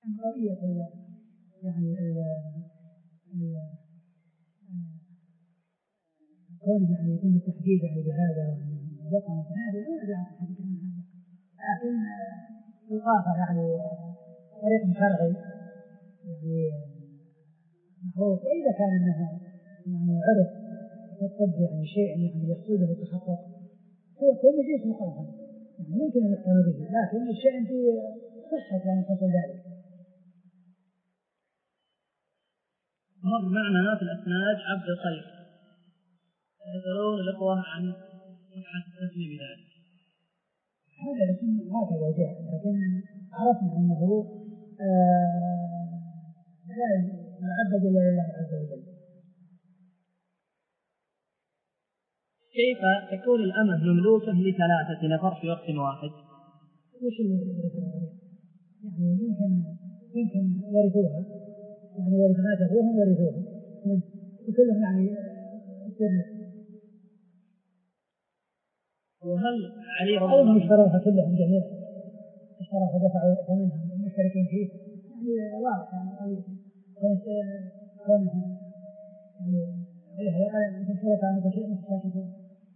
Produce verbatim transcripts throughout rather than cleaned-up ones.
قضية يعني كون يعني يتم التحديد يعني بهذا وأنه يقع متنازع لا يدعي الحديث عن هذا، لكن الآخر يعني طريق شرعي يعني معروف. وإذا كان أنها يعني عرف في الطب يعني شيء يعني يقصده التحقق فيكون مجلس مقارنة يعني يمكن أن يقتنع به، لكن الشيء في صحة يعني حصل ذلك. مر معنا في الأسناد عبد الخير يسألون الأخوة عن صحة التسمية بذلك. هذا الاسم هكذا جاء، لكن عرفنا أنه آه لا يعبد إلا لله عز وجل. كيف تكون الأمة مملوكة لثلاثة نفر في وقت واحد؟ وش اللي يعني يمكن يمكن ورثوها يعني ورثات أبوهم ورثوها وكلهم يعني سر. وهل علي رضي الله الله عنه اشتروها كلهم جميعا اشتروها فدفعوا ثمنها المشتركين فيه يعني واضح يعني كونها يعني غيرها يقال أنتم شركاء متشاكسون.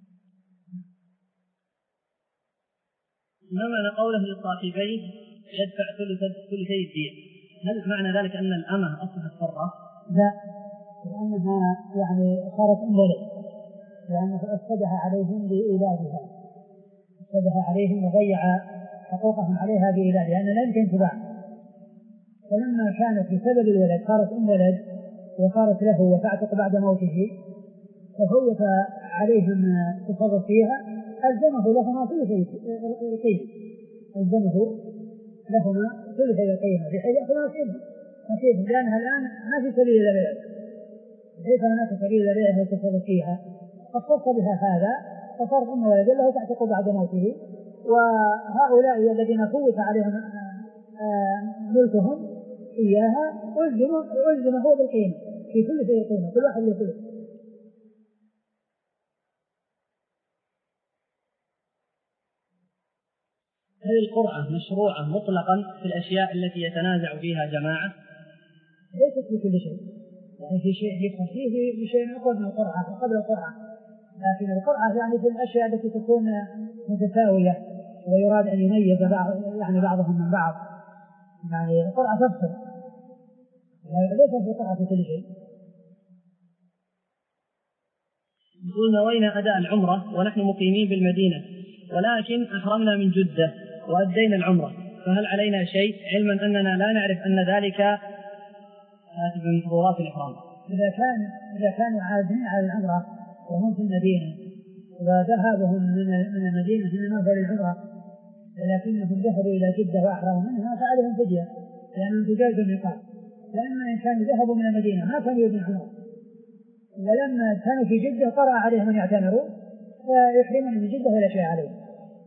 ما معنى قوله للصاحبين يدفع ثلثي الدية؟ هل معنى ذلك أن الأمة أصبحت حرة؟ لا، لأنها يعني صارت أم ولد، لأنه أفسدها عليهم بإيلادها، أفسدها عليهم وضيع حقوقهم عليها بإيلادها لأن لا يمكن تباع. فلما كانت بسبب الولد صارت أم ولد وصارت له وتعتق بعد موته ففوت عليهم تصرف فيها ألزمه لهما ثلثي القيمة، ألزمه لهما ثلثي القيمة بحيث يأخذ نصيبهم لأنها الآن ما في سبيل البيع، ليس هناك سبيل البيع والتصرف فيها، فاختص بها هذا فصارت أم ولد له تعتق بعد موته. وهؤلاء الذين فوت عليهم ملكهم إياها ألزمه بالقيمة في كل شيء القيمة، كل واحد له ثلث. هل القرعة مشروعة مطلقا في الأشياء التي يتنازع فيها جماعة؟ ليست في كل شيء، يعني في شيء يدخل فيه في شيء أقل من القرعة وقبل القرعة، لكن القرعة يعني في الأشياء التي تكون متساوية ويراد أن يميز بعض يعني بعضهم من بعض، يعني القرعة تفصل، ليس في القرعة في كل شيء. يقول نوينا أداء العمرة ونحن مقيمين بالمدينة ولكن أحرمنا من جدة وأدينا العمرة، فهل علينا شيء علما أننا لا نعرف أن ذلك من محظورات الإحرام؟ إذا كان إذا كانوا عازمين على العمرة وهم في المدينة وذهابهم من المدينة إنما هو للعمرة ولكنهم ذهبوا إلى جدة وأحرموا منها فعليهم فدية لأنهم تجاوزوا الميقات. لأما إن كانوا ذهبوا من المدينة ما كانوا يريدون العمرة ولما كانوا في جدة قرأ عليهم أن يعتمروا فيحرمون من جدة ولا شيء عليهم.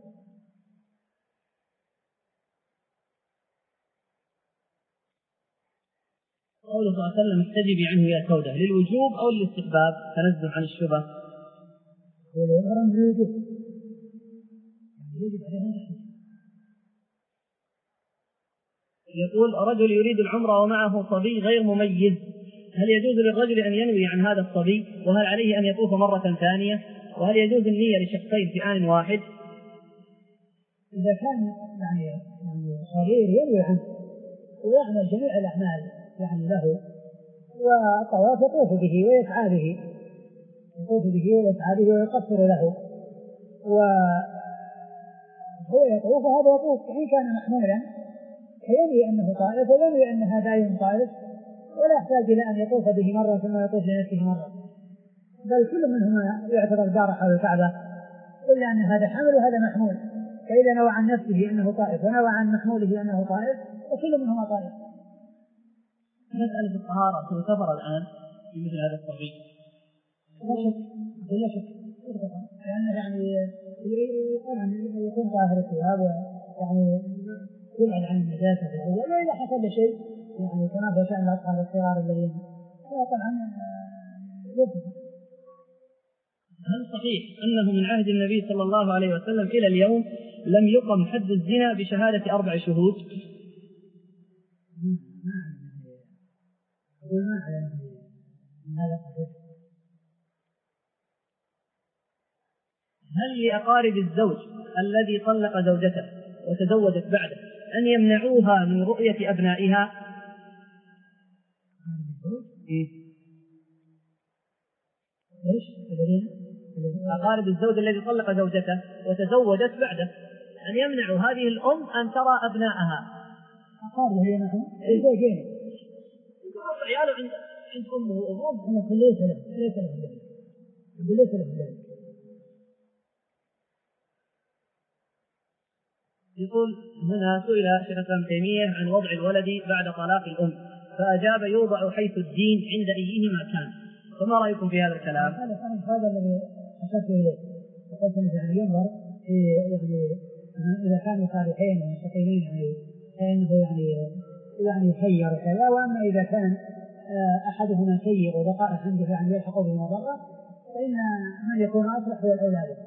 قوله صلى الله عليه وسلم استجبي عنه يا سودة للوجوب أو للاستحباب تنزه عن الشبه؟ وليظهر من الوجوب يجب عليه. يقول رجل يريد العمرة ومعه صبي غير مميز، هل يجوز للرجل أن ينوي عن هذا الصبي؟ وهل عليه أن يطوف مرة ثانية؟ وهل يجوز النية لشخصين في آن واحد؟ إذا كان يعني يعني صغير ينوي عنه ويعمل جميع الأعمال يعني له والطواف يطوف به ويسعى به يطوف به ويسعى به ويقصر له وهو يطوف وهذا يطوف إن كان محمولا فينوي أنه طائف وينوي أن هذا يوم طائف ولا يحتاج إلى أن يطوف به مرة ثم يطوف لنفسه مرة، بل كل منهما يعتبر دار حول الكعبة إلا أن هذا حمل وهذا محمول، فإذا نوى عن نفسه أنه طائف ونوى عن محموله أنه طائف وكل منهما طائف. مسألة الطهارة تعتبر الآن في مثل هذا الصبي؟ لا شك لا شك لأنه يعني طبعا يكون طاهر الثياب ويعني يبعد عن النجاسة في الأول وإذا حصل شيء يعني كما هو شأن الأطفال الصغار الذين طبعا يبقى. هل صحيح أنه من عهد النبي صلى الله عليه وسلم إلى اليوم لم يقم حد الزنا بشهادة أربع شهود؟ ما أعلم أقول ما أعلم هذا صحيح. هل لأقارب الزوج الذي طلق زوجته وتزوجت بعده أن يمنعوها من رؤية أبنائها؟ إيش؟ أقارب الزوج الذي طلق زوجته وتزوجت بعده أن يمنعوا هذه الأم أن ترى أبنائها. أقارب هي نحن الزوجين يقول عياله عند عند أمه وأبوه أنا أقول ليس له ليس له ذلك يقول ليس له ذلك. يقول هنا سئل شيخ الإسلام ابن تيمية عن وضع الولد بعد طلاق الأم فأجاب يوضع حيث الدين عند أيهما كان، فما رأيكم في هذا الكلام؟ هذا الذي أشرت إليه وقلت أنه يعني ينظر في يعني إذا كانوا صالحين ومستقيمين يعني فإنه يعني يعني يخير وكذا، وأما إذا كان أحدهما سيء وبقاء عنده يعني يلحق به مضرة فإن من يكون أصلح هو الأولاد.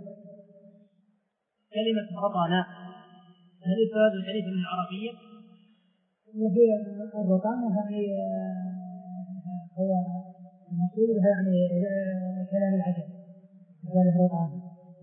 كلمة رطانا هل يفاد الحديث من العربية؟ وهي الرطانة يعني هو المقصود بها يعني كلام العجم هذا الرطانة.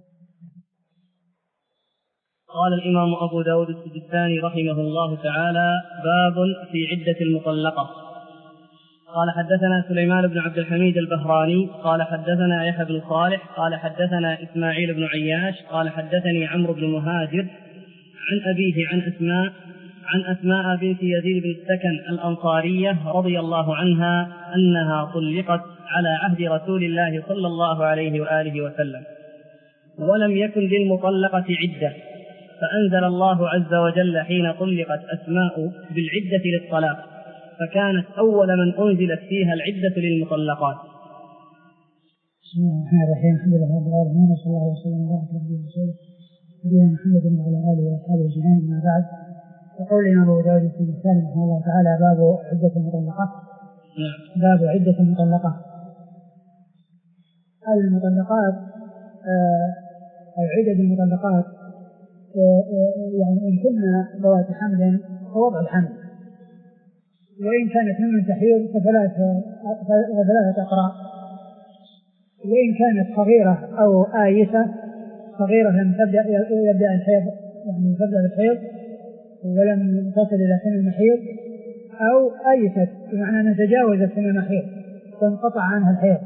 قال الإمام أبو داود السجستاني رحمه الله تعالى: باب في عدة المطلقة. قال حدثنا سليمان بن عبد الحميد البهراني قال حدثنا يحيى بن صالح قال حدثنا إسماعيل بن عياش قال حدثني عمرو بن مهاجر عن أبيه عن أسماء عن أسماء بنت يزيد بن السكن الأنصارية رضي الله عنها أنها طلقت على عهد رسول الله صلى الله عليه وآله وسلم، ولم يكن للمطلقة عدة، فأنزل الله عز وجل حين طلقت أسماء بالعدة للطلاق، فكانت أول من أنزلت فيها العدة للمطلقات. بسم الله الرحمن الرحيم. الحمد لله رب العالمين وصلى الله وسلم وبارك على رسوله نبينا محمد وعلى آله وأصحابه أجمعين. ما بعد، يقول الإمام أبو داود السجستاني رحمه الله تعالى: باب عدة المطلقة. باب عدة المطلقة. المطلقات أو عدد المطلقات يعني إن كنا ذوات حمل فوضع الحمل، وإن كانت ممن تحيض فثلاثة فثلاثة أقراء، وإن كانت صغيرة أو آيسة، صغيرة لم تبدأ يبدأ الحيض يعني تبدأ بالحيض ولم تصل إلى سن المحيض، أو آيست بمعنى أنها تجاوزت سن المحيض فانقطع عنها الحيض.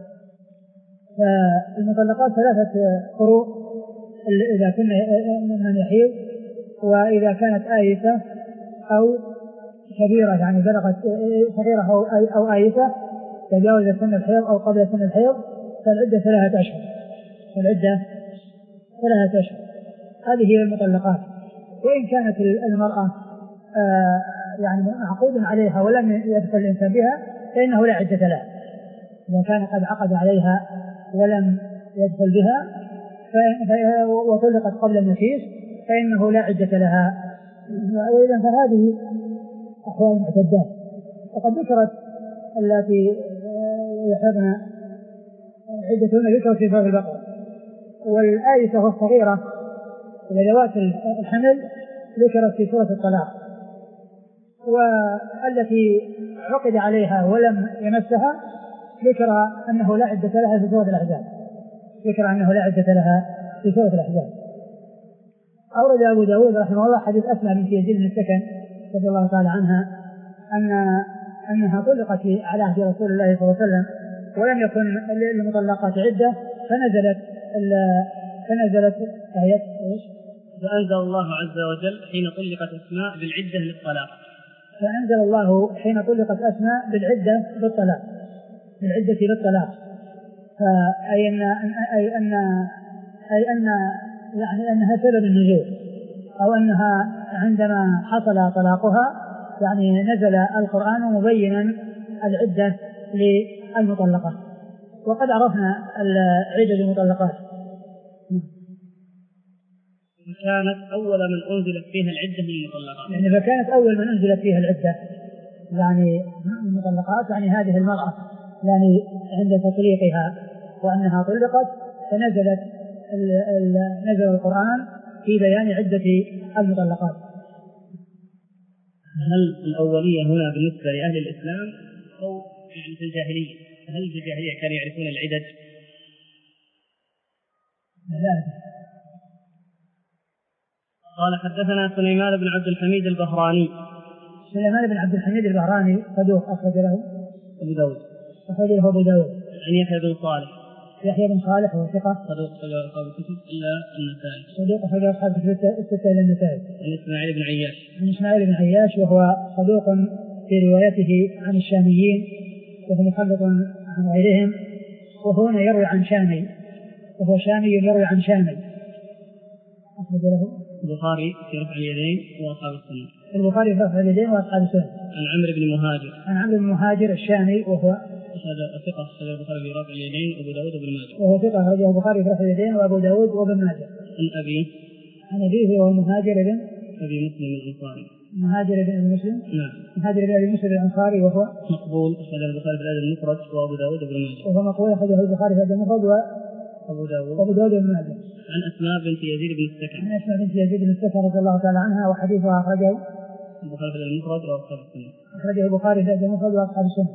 فالمطلقات ثلاثة قروء إذا كنا من يحيض، وإذا كانت آيسة أو كبيرة يعني بلغت صغيرة أو أو آيسة تجاوزت سن الحيض أو قبل سن الحيض فالعدة ثلاثة أشهر. العدة ثلاثة أشهر. هذه هي المطلقات. وإن كانت المرأة آه يعني معقود عليها ولم يدخل الإنسان بها فإنه لا عدة لها. إذا كان قد عقد عليها ولم يدخل بها وطلقت قبل النفيس فإنه لا عدة لها. وإذا فهذه أحوال معتدات. وقد ذكرت التي يحضن عدتهن ذكرت في باب البقرة، والآيسة والصغيرة وذوات الحمل ذكرت في سورة الطلاق، والتي عقد عليها ولم يمسها ذكر أنه لا عدة لها في سورة الأحزاب. ذكر أنه لا عدة لها في سورة الأحزاب. أورد أبو داود رحمه الله حديث أسماء بنت يزيد بن السكن رضي الله تعالى عنها أن أنها طلقت على عهد رسول الله صلى الله عليه وسلم ولم يكن للمطلقات عدة، فنزلت فنزلت آية إيش؟ فأنزل الله عز وجل حين طلقت أسماء بالعدة للطلاق. فأنزل الله حين طلقت أسماء بالعدة بالطلاق بالعدة للطلاق. فأي أن أي أن أي أن يعني أنها سبب النزول، أو أنها عندما حصل طلاقها يعني نزل القرآن مبينا العدة للمطلقة. وقد عرفنا العدة للمطلقات. فكانت أول من أنزلت فيها العدة للمطلقات. يعني فكانت أول من أنزلت فيها العدة يعني المطلقات، يعني هذه المرأة يعني عند تطليقها وأنها طلقت فنزلت نزل القرآن في بيان عدة المطلقات. هل الأولية هنا بالنسبة لأهل الإسلام أو يعني في الجاهلية؟ هل في الجاهلية كانوا يعرفون العدد؟ لا. قال حدثنا سليمان بن عبد الحميد البهراني. سليمان بن عبد الحميد البهراني صدوق أخرج له أبو داود. أخرج له أبو داود. عن يحيى بن صالح. يحيى بن صالح هو ثقة صدوق أخرج أصحاب الكتب إلا النسائي. صدوق أخرج أصحاب الكتب الستة إلا النسائي. عن إسماعيل بن عياش. عن إسماعيل بن عياش وهو صدوق في روايته عن الشاميين وهو مخلط عن غيرهم، وهو هنا يروي عن شامي وهو شامي يروي عن شامي. أخرج له البخاري في رفع اليدين وأصحاب السنة. البخاري في رفع اليدين وأصحاب السنة. عن عمرو بن مهاجر. عن عمرو بن مهاجر الشامي وهو ثقة أخرجه البخاري في رفع اليدين وأبو داود وابن ماجه. وهو ثقة أخرجه البخاري في رفع اليدين وأبو داود وابن ماجه. عن أبيه. عن أبيه وهو مهاجر بن أبي مسلم الأنصاري. مهاجر بن أبي مسلم. نعم. مهاجر بن أبي مسلم الأنصاري وهو مقبول أخرجه البخاري في الأدب المفرد وأبو داود وابن ماجه. وهو مقبول أخرجه البخاري في الأدب المفرد وأبو داود وأبو داود وابن ماجه. عن أسماء بنت يزيد بن السكن. عن أسماء بنت يزيد بن السكن رضي الله تعالى عنها وحديثها أخرجه البخاري في الأدب المفرد وأصحاب السنة. أخرجه البخاري في الأدب المفرد وأصحاب السنة.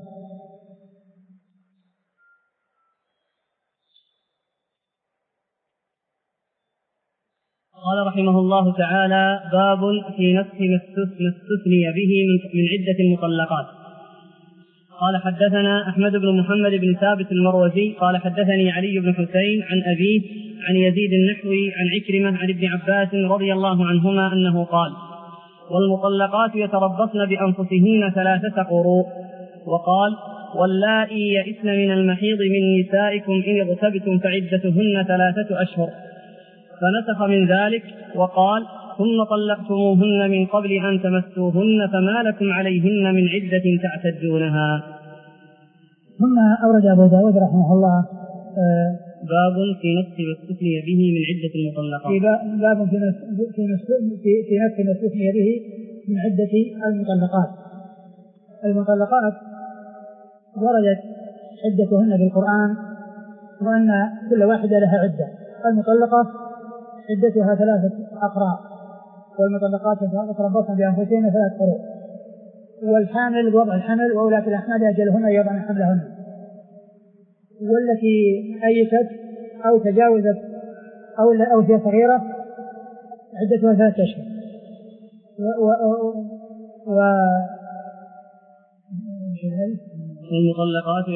قال رحمه الله تعالى: باب في نسخ ما استثني به من عدة المطلقات. قال حدثنا أحمد بن محمد بن ثابت المروزي قال حدثني علي بن حسين عن أبيه عن يزيد النحوي عن عكرمة عن ابن عباس رضي الله عنهما أنه قال: والمطلقات يتربصن بأنفسهن ثلاثة قروء. وقال: واللائي يئسن من المحيض من نسائكم إن اغتبتم فعدتهن ثلاثة أشهر. فنسخ من ذلك وقال: ثم طلقتموهن من قبل أن تمسوهن فما لكم عليهن من عدة تعتدونها. ثم أورد أبو داود رحمه الله آه باب في نسخ ما استثني به من عدة المطلقات. في باب في نسخ في نسخ ما استثني به من عدة المطلقات. المطلقات وردت عدتهن بالقرآن وأن كل واحدة لها عدة. المطلقة عدتها ثلاثة أقراء، والمطلقات يتربصن بأنفسهن ثلاث قروء، والحامل وضع الحمل وأولاة الأحمال أجلهن يضعن حملهن، والتي أيست أو تجاوزت أو أو هي صغيرة عدتها ثلاثة أشهر. و, و, و والمطلقات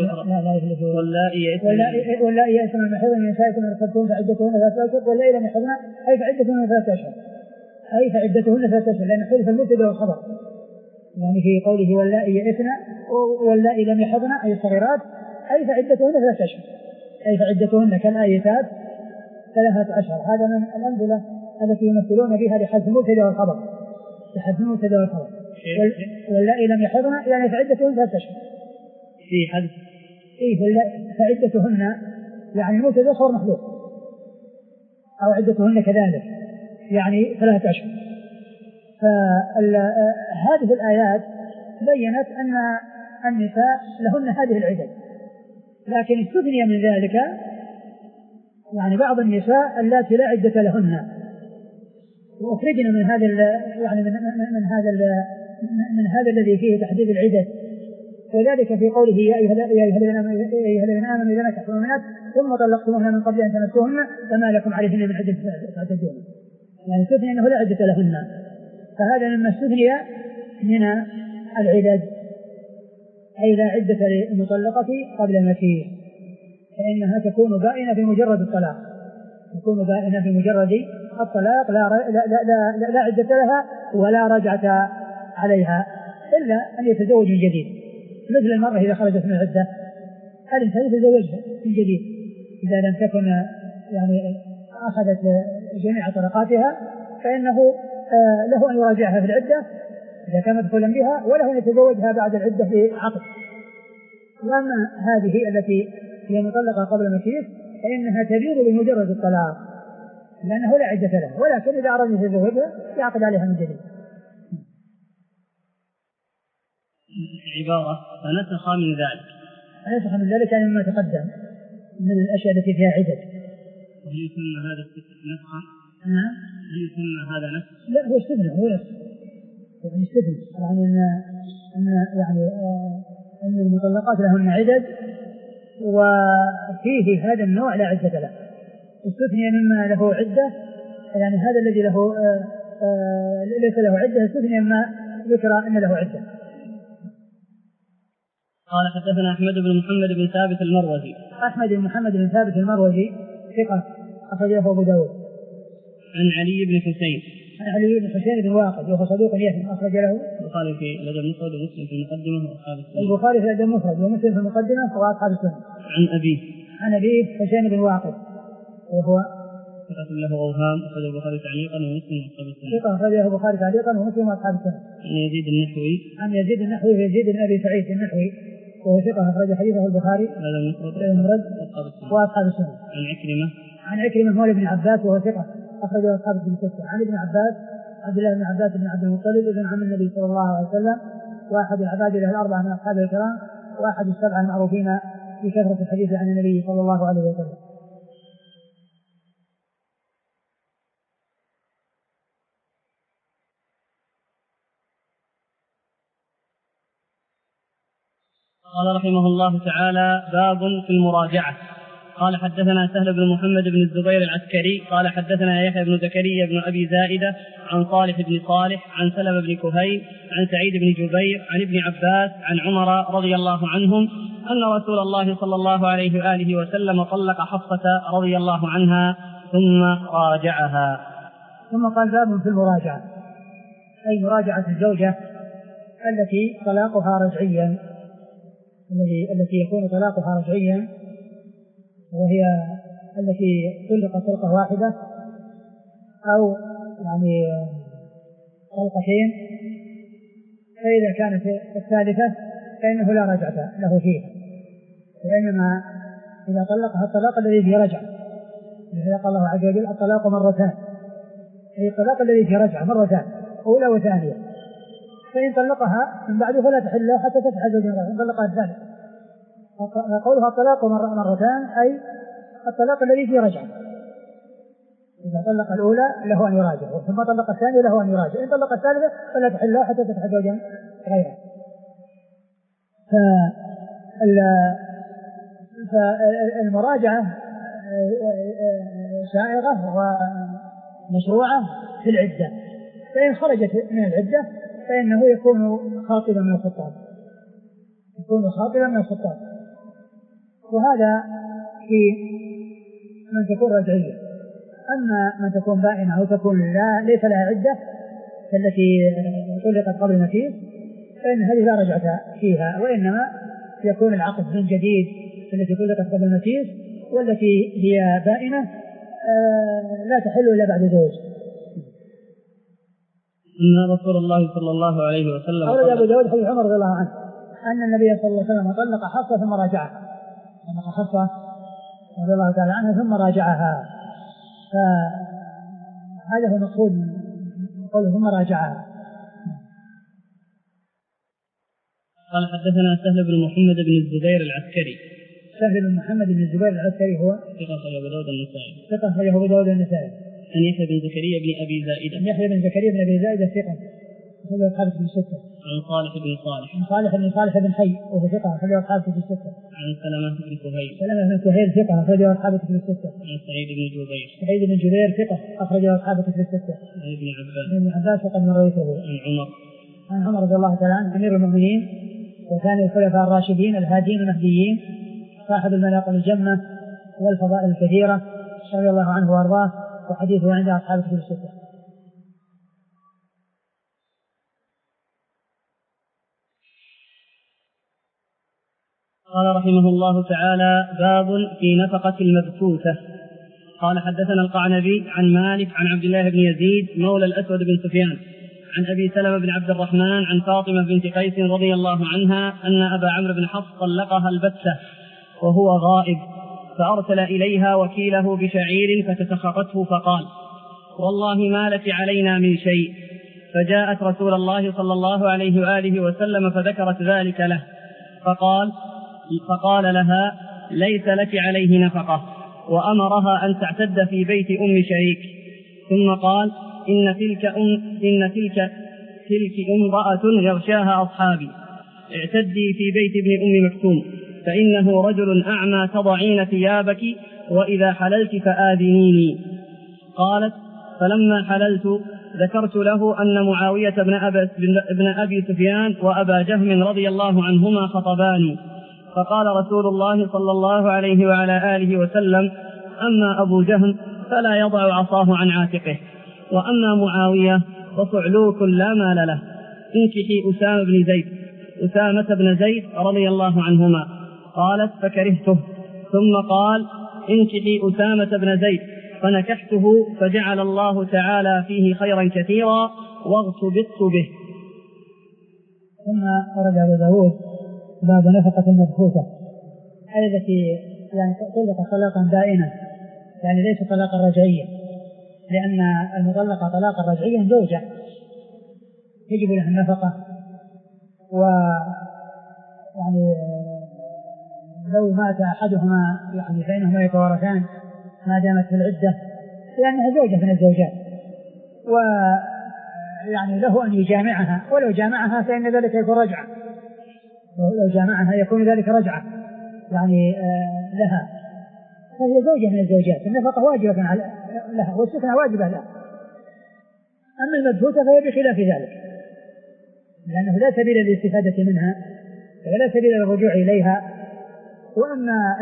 واللائي يئسن من المحيض من نسائكم إن ارتبتم فعدتهن ثلاثة أشهر واللائي لم يحضن أي فعدتهن ثلاثة أشهر أي فعدتهن ثلاثة أشهر، لأن حذف المبتدأ والخبر، يعني في قوله واللائي يئسن واللائي لم يحضن أي الصغيرات أي فعدتهن ثلاثة أشهر أي فعدتهن كالآيتات ثلاثة أشهر. هذا من الأمثلة التي يمثلون بها لحذف المبتدأ والخبر لحذف المبتدأ والخبر. واللائي لم يحضن يعني فعدتهن ثلاثة أشهر في حدث إيه فعدتهن يعني المبتدأ صار محذوف أو عدتهن كذلك يعني ثلاثة أشهر. فهذه الآيات بيّنت أن النساء لهن هذه العدد، لكن استثني من ذلك يعني بعض النساء اللاتي لا عدة لهن وأخرجنا من هذا يعني من, من هذا من هذا الذي فيه تحديد العدد، وذلك في قوله يا أيها الذين آمنوا إذا نكحتم المؤمنات ثم طلقتموهن من قبل أن تمسوهن فما لكم عليهن من عدة تعتدون، يعني استثني أنه لا عدة لهن، فهذا مما استثني من العدد أي لا عدة للمطلقة قبل المسيح، فإنها تكون بائنة بمجرد الطلاق تكون بائنة بمجرد الطلاق لا, لا, لا, لا, لا عدة لها ولا رجعة عليها إلا أن يتزوج من جديد، مثل المرأة إذا خرجت من العدة الإنسان يتزوجها من جديد إذا لم تكن يعني أخذت جميع طلقاتها فإنه له أن يراجعها في العدة إذا كان مدخولا بها، وله أن يتزوجها بعد العدة بعقد. وأما هذه التي هي مطلقة قبل المسيح فإنها تبين بمجرد الطلاق لأنه لا عدة لها، ولكن إذا أراد يتزوجها يعقد عليها من جديد. عبارة فنسخ من ذلك فنسخ من ذلك يعني مما تقدم من الأشياء التي فيها عدد. وهل يسمى هذا نسخا؟ نعم. هل يسمى هذا نسخ؟ لا هو استثناء هو نسخ يعني استثنى يعني أن أن يعني أن المطلقات لهن عدد، وفيه هذا النوع لا عدة له، استثني مما له عدة، يعني هذا الذي له ليس له عدة استثني مما ذكر أن له عدة. قال حدثنا أحمد بن محمد بن ثابت المروزي. أحمد بن محمد بن ثابت المروزي ثقة أخرجه أبو داود. عن علي بن حسين. عن علي بن حسين بن واقد وهو صدوق يهم أخرج له البخاري في الأدب المفرد ومسلم في المقدمة وأصحاب السنة. البخاري في الأدب المفرد ومسلم في المقدمة وأصحاب السنة. عن أبيه. عن أبيه حسين بن واقد وهو ثقة له أوهام أخرجه البخاري تعليقا ومسلم وأصحاب السنة. ثقة أخرجه البخاري تعليقا ومسلم وأصحاب السنة. عن يزيد النحوي. عن يزيد النحوي يزيد بن أبي سعيد النحوي وهو ثقة أخرج حديثه البخاري هذا المفرد وأصحاب السنة. عن عكرمة. عن عكرمة مولى بن عباس وهو ثقة أخرجه أصحاب الكتب الستة. عن ابن عباس عبد الله بن عباس بن عبد المطلب ابن عم النبي صلى الله عليه وسلم، واحد العباد له الأربعة من أصحاب الكرام، واحد السبعة المعروفين في كثرة الحديث عن النبي صلى الله عليه وسلم. قال رحمه الله تعالى: باب في المراجعة. قال حدثنا سهل بن محمد بن الزبير العسكري قال حدثنا يحيى بن زكريا بن أبي زائدة عن صالح بن صالح عن سلمة بن كهيل عن سعيد بن جبير عن ابن عباس عن عمر رضي الله عنهم أن رسول الله صلى الله عليه وآله وسلم طلق حفصة رضي الله عنها ثم راجعها. ثم قال: باب في المراجعة، أي مراجعة الزوجة التي طلاقها رجعيا، التي يكون طلاقها رجعيا، وهي التي طلقت طلقة واحدة أو يعني طلقتين، فإذا كانت الثالثة فإنه لا رجعة له فيها، وإنما إذا طلقها الطلاق الذي فيه رجعة، إذا قال الله عز وجل: الطلاق مرتان، أي الطلاق الذي فيه رجعة مرتان أولى وثانية، فإن طلقها من بعده فلا تحل له حتى تفعل زوجها إن طلقها الثالث. قولها الطلاق مرتان أي الطلاق الذي فيه رجعة، إذا طلق الأولى له أن يراجع، ثم طلق الثانية له أن يراجع، إن طلق الثالثة فلا تحل له حتى تفعل زوجا غيره. فالمراجعة شائعة ومشروعة في العدة، فإن خرجت من العدة فإنه يكون خاطبا من الخطاب، يكون خاطبا من الخطاب، وهذا في من تكون رجعية. أما من تكون بائنة أو تكون لا ليس لها عدة كالتي طلقت قبل المسيس فإن هذه لا رجعة فيها، وإنما يكون العقد من جديد التي طلقت قبل المسيس، والتي هي بائنة لا تحل إلا بعد زوج. أن رسول الله صلى الله عليه وسلم أورد أبو داود حديث عمر رضي الله عنه أن النبي صلى الله عليه وسلم طلق حفصة ثم راجعها، طلق حفصة رضي الله تعالى عنها ثم راجعها، فهذا هو المقصود من قوله ثم راجعها. قال حدثنا سهل بن محمد بن الزبير العسكري. سهل بن محمد بن الزبير العسكري هو ثقة أخرجه أبو داود النسائي. ثقة أخرجه أبو داود النسائي. عن يحيى بن زكريا بن أبي زائدة. يحيى بن زكريا بن أبي زائدة ثقة أخرجه أصحاب الكتب الستة. عن صالح بن صالح. عن صالح بن صالح بن حي وهو ثقة أخرجه أصحاب الكتب الستة. عن سلمة بن كهيل. سلمة بن كهيل ثقة أخرجه أصحاب الكتب الستة. عن سعيد بن جبير. سعيد بن جبير ثقة أخرجه أصحاب الكتب الستة. عن ابن عباس. ابن عباس وقد مرويته. عن عمر. عن عمر رضي الله تعالى عنه أمير المؤمنين وثاني الخلفاء الراشدين الهادين المهديين صاحب المناقب الجمة والفضائل الكثيرة رضي الله عنه وارضاه، وحديثه عند أصحاب الكتب الستة. قال رحمه الله تعالى: باب في نفقة المبثوثة. قال حدثنا القعنبي عن مالك عن عبد الله بن يزيد مولى الأسود بن سفيان عن أبي سلمة بن عبد الرحمن عن فاطمة بنت قيس رضي الله عنها أن أبا عمرو بن حفص طلقها البتة وهو غائب، فأرسل إليها وكيله بشعير فتسخطته فقال: والله ما لك علينا من شيء. فجاءت رسول الله صلى الله عليه وآله وسلم فذكرت ذلك له، فقال فقال لها: ليس لك عليه نفقة، وأمرها أن تعتد في بيت أم شريك. ثم قال: إن تلك, أم إن تلك, تلك امرأة يغشاها أصحابي، اعتدي في بيت ابن أم مكتوم فإنه رجل أعمى تضعين ثيابك وإذا حللت فآذنيني. قالت: فلما حللت ذكرت له أن معاوية بن أبي, بن أبي سفيان وأبا جهم رضي الله عنهما خطباني، فقال رسول الله صلى الله عليه وعلى آله وسلم: أما أبو جهم فلا يضع عصاه عن عاتقه، وأما معاوية فصعلوك لا مال له، انكحي أسامة بن زيد أسامة بن زيد رضي الله عنهما. قالت: فكرهته. ثم قال: انكحي أسامة بن زيد، فنكحته فجعل الله تعالى فيه خيرا كثيرا واغتبطت به. ثم ورد أبو داود باب نفقة المبخوثة، هذه التي يعني طلق طلاقا بائنا، يعني ليس طلاقا رجعيا، لأن المطلقة طلاقا رجعيا زوجة يجب لها النفقة، و يعني لو مات أحدهما يعني فإنهما يتوارثان ما دامت في العدة، لأنها زوجة من الزوجات، ويعني له أن يجامعها، ولو جامعها فإن ذلك يكون رجعة، لو جامعها يكون ذلك رجعة يعني لها، فهي زوجة من الزوجات، النفقة واجبة لها والسكنة واجبة لها. أما المبخوثة فهي بخلاف ذلك، لأنه لا سبيل للاستفادة منها ولا سبيل للرجوع إليها. وأما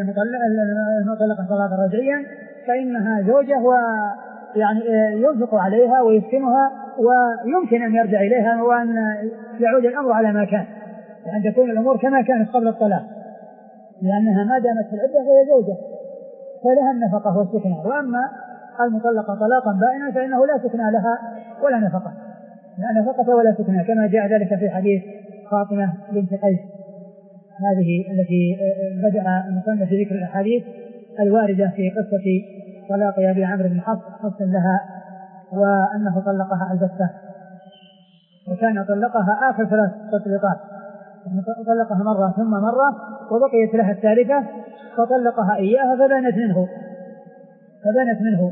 المطلقة طلاقا رجعيا فإنها زوجة ويعني ينفق عليها ويسكنها ويمكن أن يرجع إليها وأن يعود الأمر على ما كان، وأن تكون الأمور كما كانت قبل الطلاق، لأنها ما دامت في العدة فهي زوجة فلها النفقة والسكنة. وأما المطلقة طلاقا بائنا فإنه لا سكنى لها ولا نفقة، لا نفقة ولا سكنى، كما جاء ذلك في حديث فاطمة بنت قيس هذه التي بدأ المصنف في ذكر الأحاديث الواردة في قصة طلاق أبي عمرو بن حفص حفص لها، وأنه طلقها البتة، وكان طلقها آخر ثلاث تطليقات، طلقها مرة ثم مرة وبقيت لها الثالثة فطلقها إياها فبانت منه فبانت منه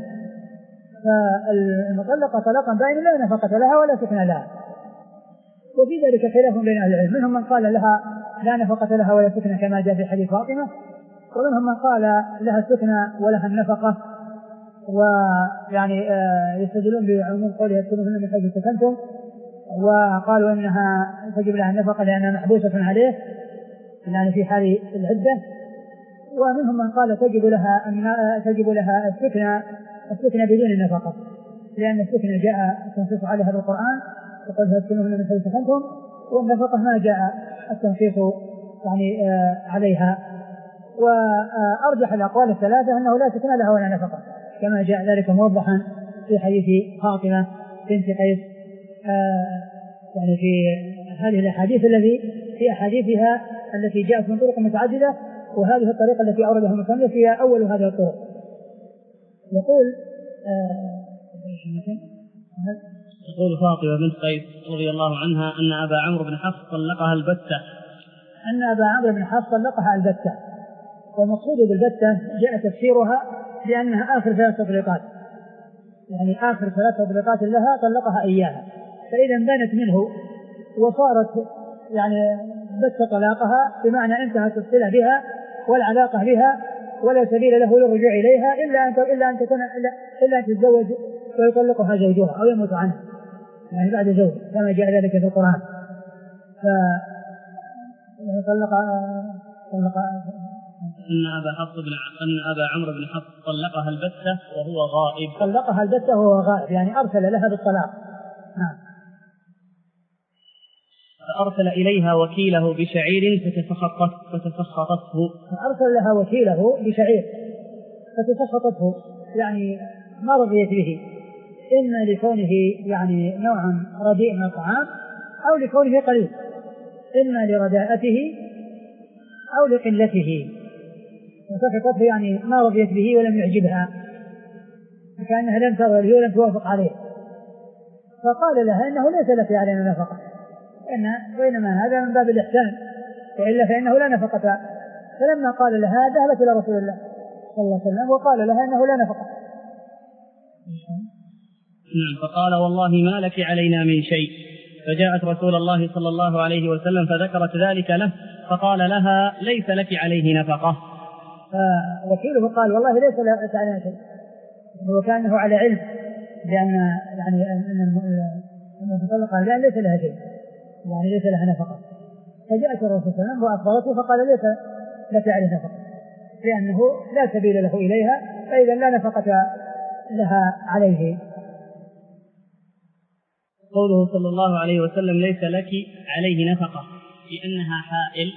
فالمطلقة طلاقا بائنا لا نفقة لها ولا سكن لها. وفي ذلك خلاف بين أهل العلم، منهم من قال لها لا نفقة لها ولا سكن كما جاء في حديث فاطمة، ومنهم من قال لها السكن ولها النفقة، ويعني يستدلون بعموم قوله يسكنوهن من حيث سكنتم، وقالوا انها تجب لها النفقة لأنها محبوسة عليه يعني في حال العدة. ومنهم من قال تجب لها أن تجب لها السكن السكن بدون النفقة، لأن السكن جاء التنصيص عليها بالقرآن وقد يسكنوهن من حيث سكنتم، والنفقة ما جاء التنصيص يعني عليها. وأرجح الأقوال الثلاثة أنه لا سكن لها ولا نفقة، كما جاء ذلك موضحا في حديث فاطمة بنت قيس يعني في هذه الأحاديث التي في أحاديثها التي جاءت من طرق متعددة، وهذه الطريقة التي أوردها المصنف هي أول هذه الطرق. يقول يقول فاطمة بنت قيس رضي الله عنها أن أبا عمرو بن حفص طلقها البتة أن أبا عمرو بن حفص طلقها البتة، والمقصود بالبتة جاء تفسيرها لأنها آخر ثلاث تطليقات، يعني آخر ثلاث تطليقات لها طلقها إياها، فإذا بانت منه وصارت يعني بت طلاقها بمعنى انتهت الصلة بها والعلاقة بها ولا سبيل له للرجوع إليها إلا أن إلا أن تكون إلا أن تتزوج ويطلقها زوجها أو يموت عنها يعني بعد زوج كما جاء ذلك في القرآن. ف طلق طلق أن أبا حفص بن أن أبا عمرو بن حفص طلقها البتة وهو غائب طلقها البتة وهو غائب يعني أرسل لها بالطلاق. نعم. فأرسل إليها وكيله بشعير فتسخطت فتسخطته فأرسل لها وكيله بشعير فتسخطته يعني ما رضيت به، إما لكونه يعني نوعا رديء من الطعام أو لكونه قليل، إما لرداءته أو لقلته، فسخطته يعني ما رضيت به ولم يعجبها كأنها لم ترضى ولم توافق عليه، فقال لها إنه ليس لك علينا نفقة، إن بينما هذا من باب الإحسان وإلا فإنه لا نفقة. فلما قال لها ذهبت إلى رسول الله صلى الله عليه وسلم وقال لها إنه لا نفقة. نعم. فقال والله ما لك علينا من شيء، فجاءت رسول الله صلى الله عليه وسلم فذكرت ذلك له فقال لها ليس لك عليه نفقة. فوكيله قال والله ليس لك عليه شيء، وكانه على علم لأن يعني أن المطلقة قال لا ليس لها شيء، يعني ليس لها نفقة. فجاءت الرسول صلى الله عليه وسلم وأخبرته فقال ليس لك عليه نفقة لأنه لا سبيل له إليها، فإذا لا نفقة لها عليه. قوله صلى الله عليه وسلم ليس لك عليه نفقة لأنها حائل.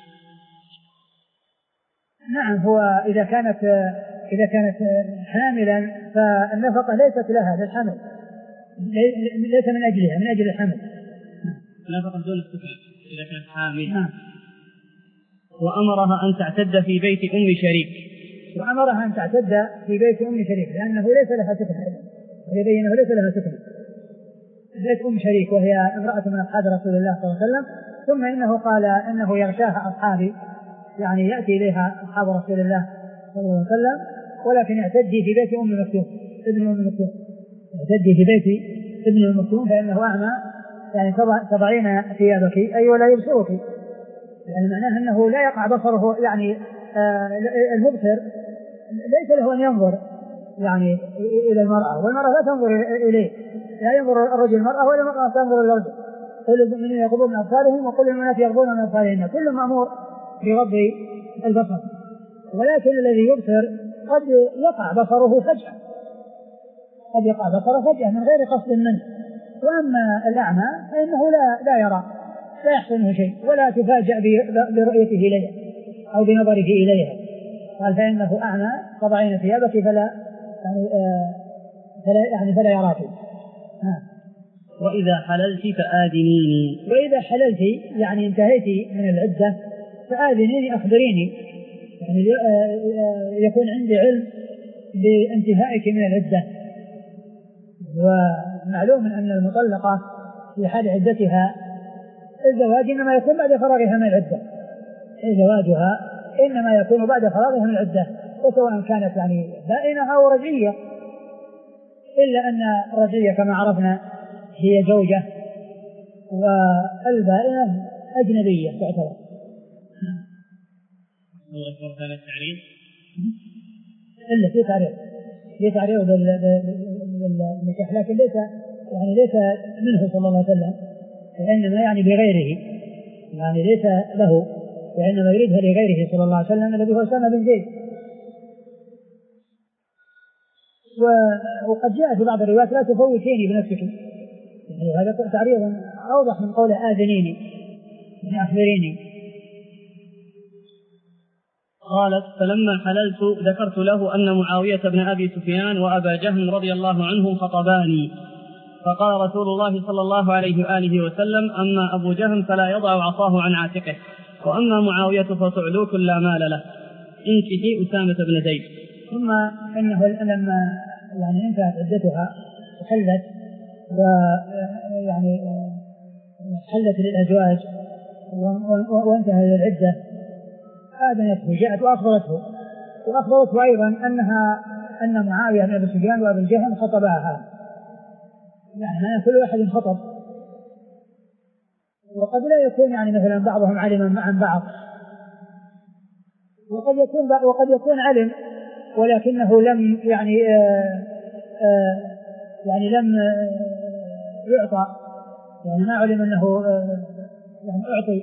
نعم، هو إذا كانت إذا كانت حاملا فالنفقة ليست لها للحمل، ليس من أجلها، من أجل الحمل. نفقة دون استثناء إذا كانت حامل. نعم. وأمرها أن تعتد في بيت أم شريك. وأمرها أن تعتد في بيت أم شريك لأنه ليس لها سكن، ويبين أنه ليس لها سكن. بيت أم شريك وهي امرأة من أصحاب رسول الله صلى الله عليه وسلم. ثم إنه قال إنه يغشاها أصحابي، يعني يأتي إليها أصحاب رسول الله صلى الله عليه وسلم، ولكن يعتدي في بيت أم مكتوم ابن أم مكتوم، يعتدي في بيت ابن أم مكتوم فإنه أعمى، يعني تضعين ثيابك أي ولا يبصرك، يعني معناه أنه لا يقع بصره، يعني آه المبصر ليس له أن ينظر يعني إلى المرأة، والمرأة لا تنظر إليه، لا ينظر الرجل المرأة ولا المرأة تنظر إلى الرجل. كل المؤمنين يغضون من أبصارهم وكل المؤمنات يغضون من أبصارهن، كل مأمور بغض البصر، ولكن الذي يبصر قد يقع بصره فجأة، قد يقع بصره فجأة من غير قصد منه. وأما الأعمى فإنه لا لا يرى، لا يحصله شيء ولا تفاجأ برؤيته إليها أو بنظره إليها. قال فإنه أعمى تضعين ثيابك فلا يعني آه فلا يعني فلا يراك. آه. وإذا حللت فآذنيني. وإذا حللت يعني انتهيت من العدة فآذنيني، أخبريني، يعني يكون عندي علم بانتهائك من العدة. ومعلوم أن المطلقة في حال عدتها الزواج إنما يكون بعد فراغها من العدة، زواجها إنما يكون بعد فراغها من العدة، وسواء كانت يعني بائنة أو رجعية، إلا أن الرجعية كما عرفنا هي زوجة والبائنة أجنبية تعتبر. هذا التعريض إلا في تعريض في تعريض بالنكاح، لكن ليس يعني ليس منه صلى الله عليه وسلم، وإنما يعني بغيره، يعني ليس له، وإنما يريدها لغيره صلى الله عليه وسلم الذي هو أسامة بن زيد. وقد جاء في بعض الروايات لا تفوتيني بنفسك، يعني هذا تعريض أوضح من قول آذنيني، يعني أخبريني. قالت فلما حللت ذكرت له أن معاوية بن أبي سفيان وأبا جهم رضي الله عنهم خطباني، فقال رسول الله صلى الله عليه وآله وسلم أما أبو جهم فلا يضع عصاه عن عاتقه، وأما معاوية فصعلوك لا مال له، انكحي أسامة بن زيد. ثم إنه لما يعني انتهت عدتها وحلت ويعني حلت للأزواج وانتهى العدة آذنته، جاءت وأخبرته وأخبرته أيضا أنها أن معاوية بن أبي سفيان وأبو الجهم خطباها، يعني كل واحد خطب، وقد لا يكون يعني مثلا بعضهم علم عن بعض، وقد يكون وقد يكون علم ولكنه لم يعني آآ آآ يعني لم يعطى، يعني ما علم أنه يعني أعطي.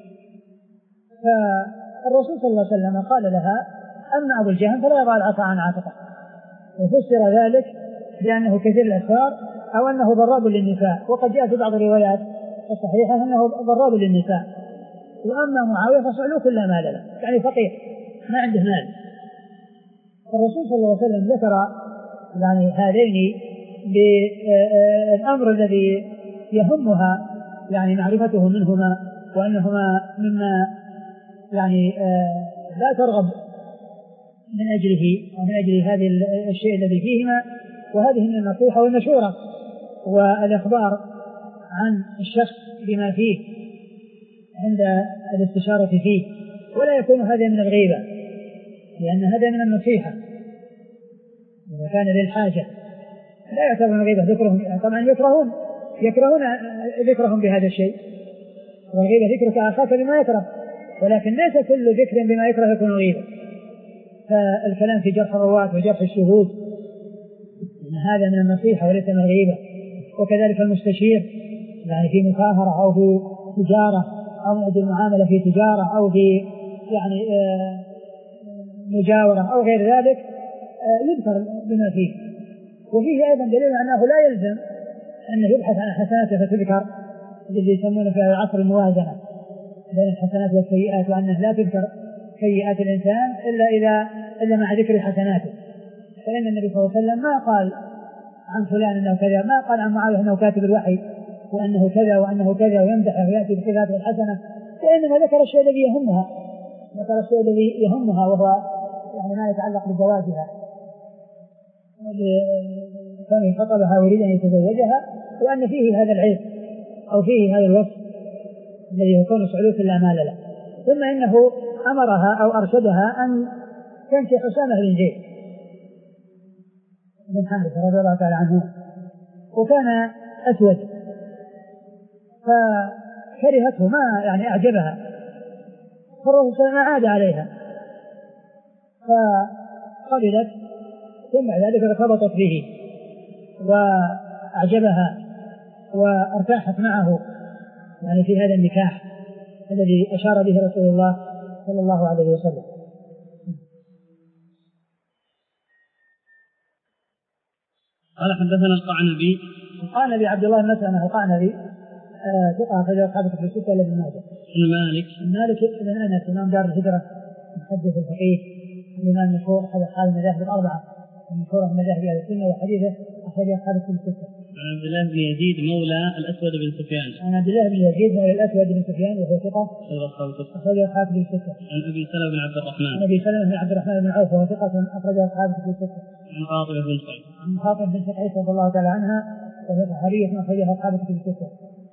فالرسول صلى الله عليه وسلم قال لها أما أبو الجهم فلا يضع العصا عن عاتقه، وفسر ذلك بأنه كثير الأسرار أو أنه ضراب للنساء، وقد جاء في بعض الروايات الصحيحة أنه ضراب للنساء. وأما معاوية فصعلوك لا مال له، يعني فقير ما عنده مال. الرسول صلى الله عليه وسلم ذكر يعني هذين بالأمر الذي يهمها يعني معرفته منهما، وأنهما مما يعني لا ترغب من أجله ومن أجل هذه الشيء الذي فيهما، وهذه من النصيحة والمشورة والإخبار عن الشخص بما فيه عند الاستشارة فيه، ولا يكون هذا من الغيبة، لأن هذا من النصيحة إذا كان للحاجة، لا يعتبر من الغيبة. ذكرهم طبعا يكرهون يكرهون ذكرهم بهذا الشيء، والغيبة ذكرك أخاك بما يكره، ولكن ليس كل ذكر بما يكره يكون غيبة. فالكلام في جرح الرواة وجرح الشهود إن هذا من النصيحة وليس من الغيبة. وكذلك المستشير يعني في مخاهرة أو في تجارة أو من أجل المعاملة في تجارة أو في يعني مجاورة أو غير ذلك يذكر بما فيه. وفيه أيضا دليل أنه لا يلزم أنه يبحث عن حسناته فتذكر، الذي يسمونه في العصر الموازنة بين الحسنات والسيئات، وأنه لا تذكر سيئات الإنسان إلا إذا إلا مع ذكر حسناته. فإن النبي صلى الله عليه وسلم ما قال عن فلان أنه كذا، ما قال عن معاوية أنه كاتب الوحي وأنه كذا وأنه كذا ويمدحه ويأتي بصفاته الحسنة، وإنما ذكر الشيء الذي يهمها، ذكر الشيء الذي يهمها وهو يعني ما يتعلق بزواجها، كان خطبها ويريد أن يتزوجها، وأن فيه هذا العيب أو فيه هذا الوصف الذي يكون سعلوك لا مال له. ثم إنه أمرها أو أرشدها أن تنكح أسامة بن زيد بن حارثة رضي الله تعالى عنه، وكان أسود فكرهته ما يعني أعجبها، فالرسول صلى الله عليه وسلم عاد عليها فقبلت، ثم بعد ذلك ارتبطت به وأعجبها وارتاحت معه يعني في هذا النكاح الذي أشار به رسول الله صلى الله عليه وسلم. قال حدثنا القعنبي. القعنبي عبد الله بن مسلمة القعنبي ثقة أخرج أصحاب الكتب الستة إلا ابن ماجه. عن مالك. مالك بن أنس إمام دار الهجرة محدث الفقيه الإمام المشهور أحد أصحاب المذاهب الأربعة المشهورة من مذاهب أهل السنة، وحديثه أخرج أصحاب الكتب الستة. عن عبد الله بن يزيد مولى الأسود بن سفيان. عن عبد الله بن يزيد مولى الأسود بن سفيان وهو ثقة أخرج أصحاب الكتب الستة. عن أبي سلمة بن عبد الرحمن. عن أبي سلمة بن عبد الرحمن بن عوف وهو ثقة أخرج أصحاب الكتب الستة. عن فاطمة بن قيس. عن فاطمة بن قيس رضي الله تعالى عنها وهي صحابية أخرجها أصحاب الكتب الستة.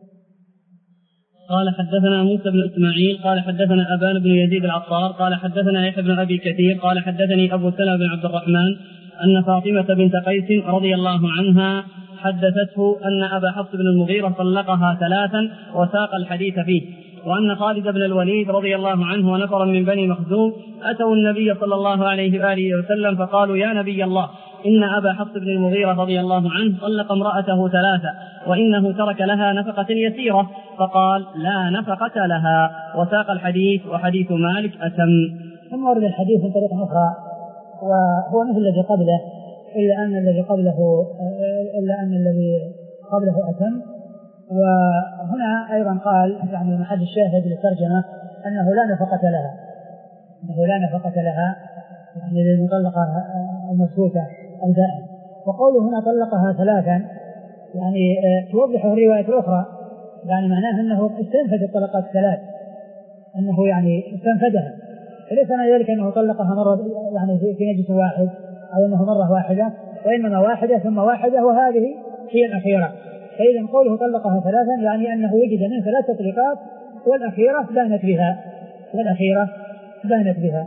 قال حدثنا موسى بن إسماعيل قال حدثنا أبان بن يزيد العطار قال حدثنا يحيى بن أبي كثير قال حدثني أبو سلمة بن عبد الرحمن أن فاطمة بنت قيس رضي الله عنها حدثته أن أبا حفص بن المغيرة طلقها ثلاثا وساق الحديث فيه، وأن خالد بن الوليد رضي الله عنه ونفرا من بني مخزوم أتوا النبي صلى الله عليه وآله وسلم فقالوا يا نبي الله إن أبا حفص بن المغيرة رضي الله عنه طلق امرأته ثلاثة وإنه ترك لها نفقة يسيرة، فقال لا نفقة لها، وساق الحديث وحديث مالك أتم. ثم ورد الحديث من طريق أخرى وهو مثل الذي قبله إلا أن الذي قبله إلا أن الذي قبله أتم. وهنا أيضا قال يعني محل الشاهد للترجمة أنه لا نفقة لها، أنه لا نفقة لها يعني للمطلقة المسكوتة الدائم. وقوله هنا طلقها ثلاثا يعني توضحه الرواية الأخرى، يعني معناه أنه استنفد الطلقات الثلاث، أنه يعني استنفدها، فليس معنى ذلك أنه طلقها مرة يعني في مجلس واحد أو أنه مرة واحدة، وإنما واحدة ثم واحدة وهذه هي الأخيرة. فإذا قوله طلقها ثلاثا يعني أنه وجد من ثلاث تطليقات والأخيرة بانت بها والأخيرة بانت بها.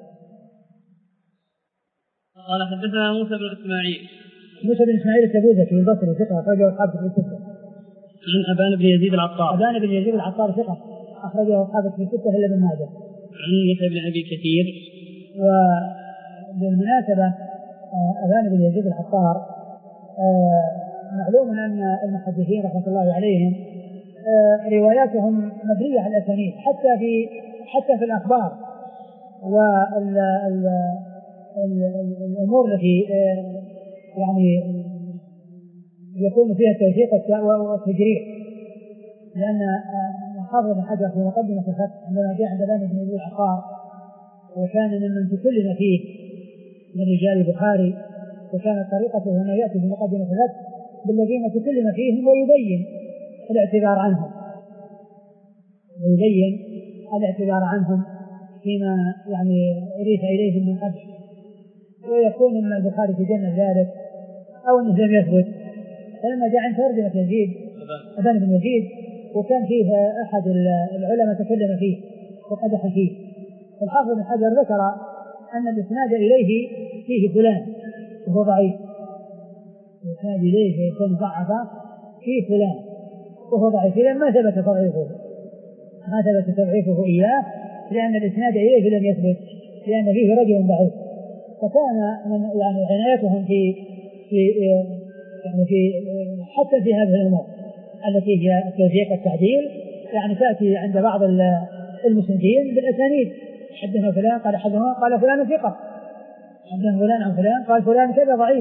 قال حدثنا موسى بن إسماعيل. موسى بن إسماعيل التبوذكي البصري ثقة أخرجه أصحاب الكتب الستة. عن أبان بن يزيد العطار. أبان بن يزيد العطار ثقة أخرجه أصحاب الكتب الستة إلا ابن ماجه. عن يحيى بن أبي كثير. وبالمناسبة أبان بن يزيد العطار معلوم أن المحدثين رحمة الله عليهم رواياتهم مبنية على الأسانيد حتى في حتى في الأخبار والأمور التي يعني يكون فيها التوثيق والتجريح، لأن حافظ بن حجر في مقدمة الفتح عندما جاء عند أبان بن يزيد العطار وكان ممن تكلم فيه من رجال البخاري، وكانت طريقته أنه يأتي في مقدمة الفتح بالذين تكلم فيهم ويبين الاعتذار عنهم ويبين الاعتذار عنهم فيما يعني أضيف إليهم من قبل، ويكون من البخاري في جنة ذلك أو أنه لم يثبت. فلما جاء عن ترجمة يزيد أبان بن يزيد وكان فيه أحد العلماء تكلم فيه وقدح فيه، الحافظ بن حجر ذكر أن الإسناد إليه فيه فلان وهو ضعيف، الإسناد إليه يكون ضعفا فيه فلان وهو ضعيف، إذا ما ثبت تضعيفه ما ثبت تضعيفه إياه لأن الإسناد إليه لم يثبت، لأن فيه رجل ضعيف. فكان من يعني عنايتهم في في يعني في حتى في هذه الأمور التي هي التوثيق والتعديل، يعني تأتي عند بعض المسندين بالأسانيد، حدثنا فلان قال حدثنا قال فلان ثقة، حدثنا فلان عن فلان قال فلان كذا ضعيف.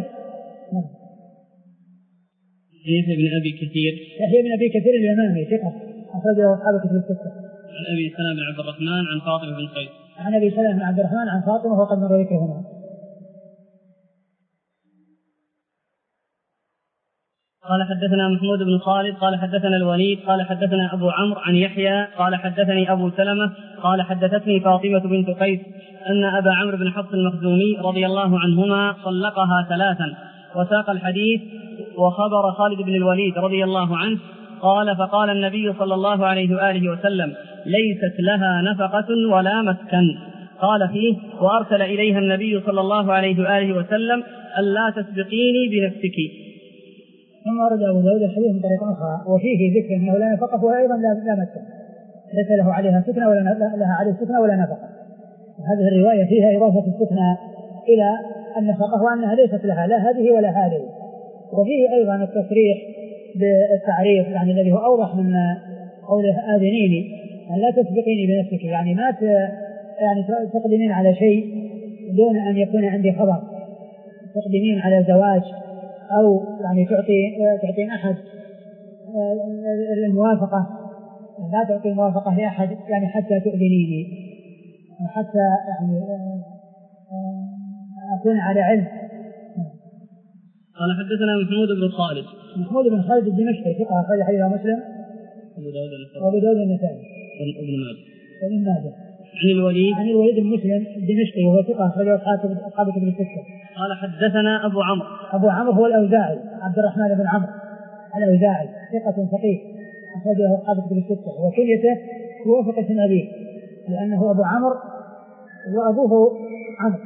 يحيى بن أبي كثير يحيى بن أبي كثير اليمامي ثقة أخرجه أصحاب كتب الستة. عن أبي سلمة بن عبد الرحمن عن فاطمة بن قيس عن أبي سلمة بن عبد الرحمن عن فاطمة وقد مر ذكرهما. قال حدثنا محمود بن خالد قال حدثنا الوليد قال حدثنا أبو عمرو عن يحيى قال حدثني أبو سلمة قال حدثتني فاطمة بنت قيس أن أبا عمرو بن حفص المخزومي رضي الله عنهما طلقها ثلاثا، وساق الحديث وخبر خالد بن الوليد رضي الله عنه قال فقال النبي صلى الله عليه وآله وسلم ليست لها نفقة ولا مسكن. قال فيه وأرسل إليها النبي صلى الله عليه وآله وسلم ألا تسبقيني بنفسك. ثم ورد أبو داود الحديث من طريق أخرى وفيه ذكر أنه لا نفقة وأيضا لا مسكن، ليس له عليها سكنة ولا لها عليه سكنة ولا نفقة. هذه الرواية فيها إضافة السكنة إلى النفقة وأنها ليست لها لا هذه ولا هذه. وفيه أيضا التصريح بالتعريف يعني الذي هو أوضح من قوله آذنيني أن لا تسبقيني بنفسك، يعني ما يعني تقدمين على شيء دون أن يكون عندي خبر، تقدمين على زواج أو يعني تعطي تعطين أحد الموافقة، لا تعطي الموافقة لأحد يعني حتى تؤذنيني وحتى يعني أكون على علم. قال حدثنا محمود بن خالد محمود بن خالد الدمشقي ثقة أخرج حديثه مسلم وأبو داود النسائي وابن ماجه وابن ماجه. عن الوليد عن الوليد بن مسلم الدمشقي وهو ثقة أخرجه أصحاب كتب الستة. قال حدثنا أبو عمرو أبو عمرو هو الأوزاعي عبد الرحمن بن عمرو الأوزاعي ثقة فقيه أخرجه أصحاب كتب الستة، وكنيته توافق اسم أبيه لأنه أبو عمرو وأبوه عمرو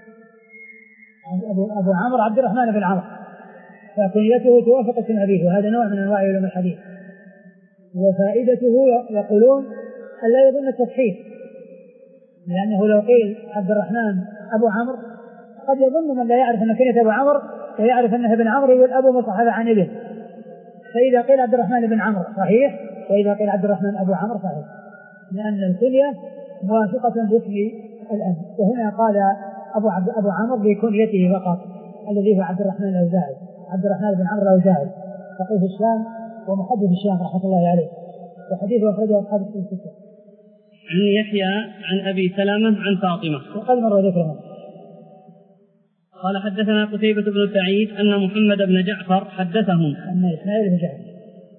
أبو أبو عمرو عبد الرحمن بن عمرو، فكنيته توافق اسم أبيه، وهذا نوع من أنواع علوم الحديث. وفائدته يقولون أن لا يظن التصحيح، لأنه لو قيل عبد الرحمن أبو عمرو قد يظن من لا يعرف أن كنية أبو عمرو ويعرف أنه ابن عمرو يقول أبو مصحف عن ابن، فإذا قيل عبد الرحمن بن عمرو صحيح، وإذا قيل عبد الرحمن أبو عمرو صحيح، لأن الكنية موافقة لاسم الأب. وهنا قال أبو عبد أبو عمرو بكنيته فقط الذي هو عبد الرحمن الأوزاعي عبد الرحمن بن عمرو الأوزاعي فقيه الشام ومحدث الشام رحمة الله عليه، وحديثه أخرجه أصحاب الكتب الستة. عن يحيى عن أبي سلمة عن فاطمة وقد مر ذكرهم. قال حدثنا قتيبة بن سعيد أن محمد بن جعفر حدثهم أن إسماعيل بن جعفر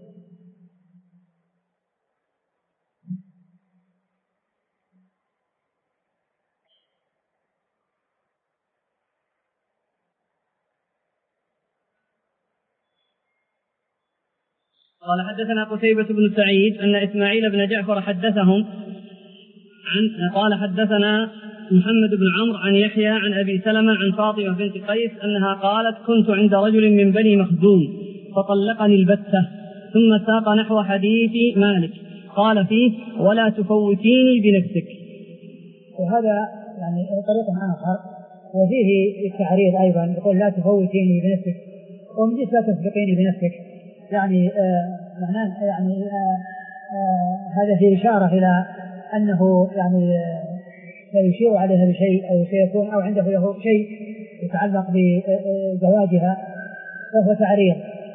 قال حدثنا قتيبة بن سعيد أن إسماعيل بن جعفر حدثهم عن قال حدثنا محمد بن عمرو عن يحيى عن أبي سلمة عن فاطمة بنت قيس أنها قالت كنت عند رجل من بني مخزوم فطلقني البتة، ثم ساق نحو حديث مالك قال فيه ولا تفوتيني بنفسك. وهذا يعني طريق آخر وفيه التعريض أيضا، يقول لا تفوتيني بنفسك ومن جيس لا تسبقيني بنفسك، يعني آه معناه يعني آه آه هذا في إشارة إلى أنه يعني سيشير عليها بشيء أو سيكون أو عنده له شيء يتعلق بزواجها فهو تعريض.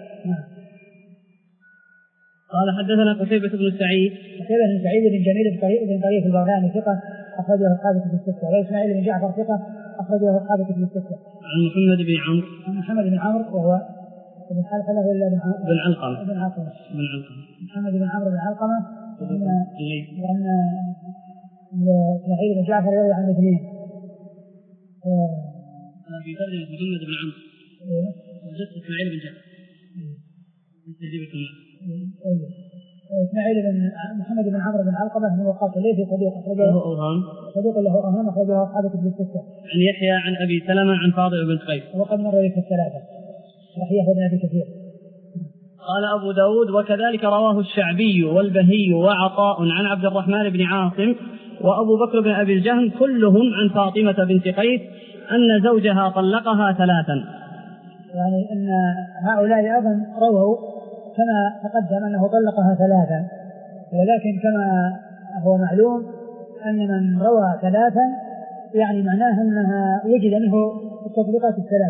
قال حدثنا قتيبة بن سعيد قتيبة بن سعيد بن جميل بن طريق بن طريق البغلاني ثقة أخرجه أصحاب الكتب الستة، وإسماعيل بن جعفر ثقة أخرجه أصحاب الكتب الستة. عن محمد بن عمرو عن محمد بن عمرو وهو ابن حلحلة ولا بن علقمة بن علقمة بن علقمة بن علقمة محمد بن عمرو بن علقمة لأن إسماعيل بن جعفر يروي عن الاثنين. في ترجمة محمد بن عمرو وجدت إسماعيل بن جعفر تجيب إسماعيل بن محمد بن عمرو بن علقمة من وقاص الليثي صديق أخرجه أوهام صديق له أوهام أخرجه أصحاب الكتب الستة. عن يحيى عن أبي سلمة عن فاطمة بنت قيس وقد مر ذكر الثلاثة راح يأخذ أبي كثير. قال أبو داود وكذلك رواه الشعبي والبهي وعطاء عن عبد الرحمن بن عاصم وأبو بكر بن أبي الجهم كلهم عن فاطمة بنت قيس أن زوجها طلقها ثلاثا. يعني أن هؤلاء أيضا رووا كما تقدم أنه طلقها ثلاثا، ولكن كما هو معلوم أن من روى ثلاثا يعني معناه أنها وجد منه التطليقات الثلاث،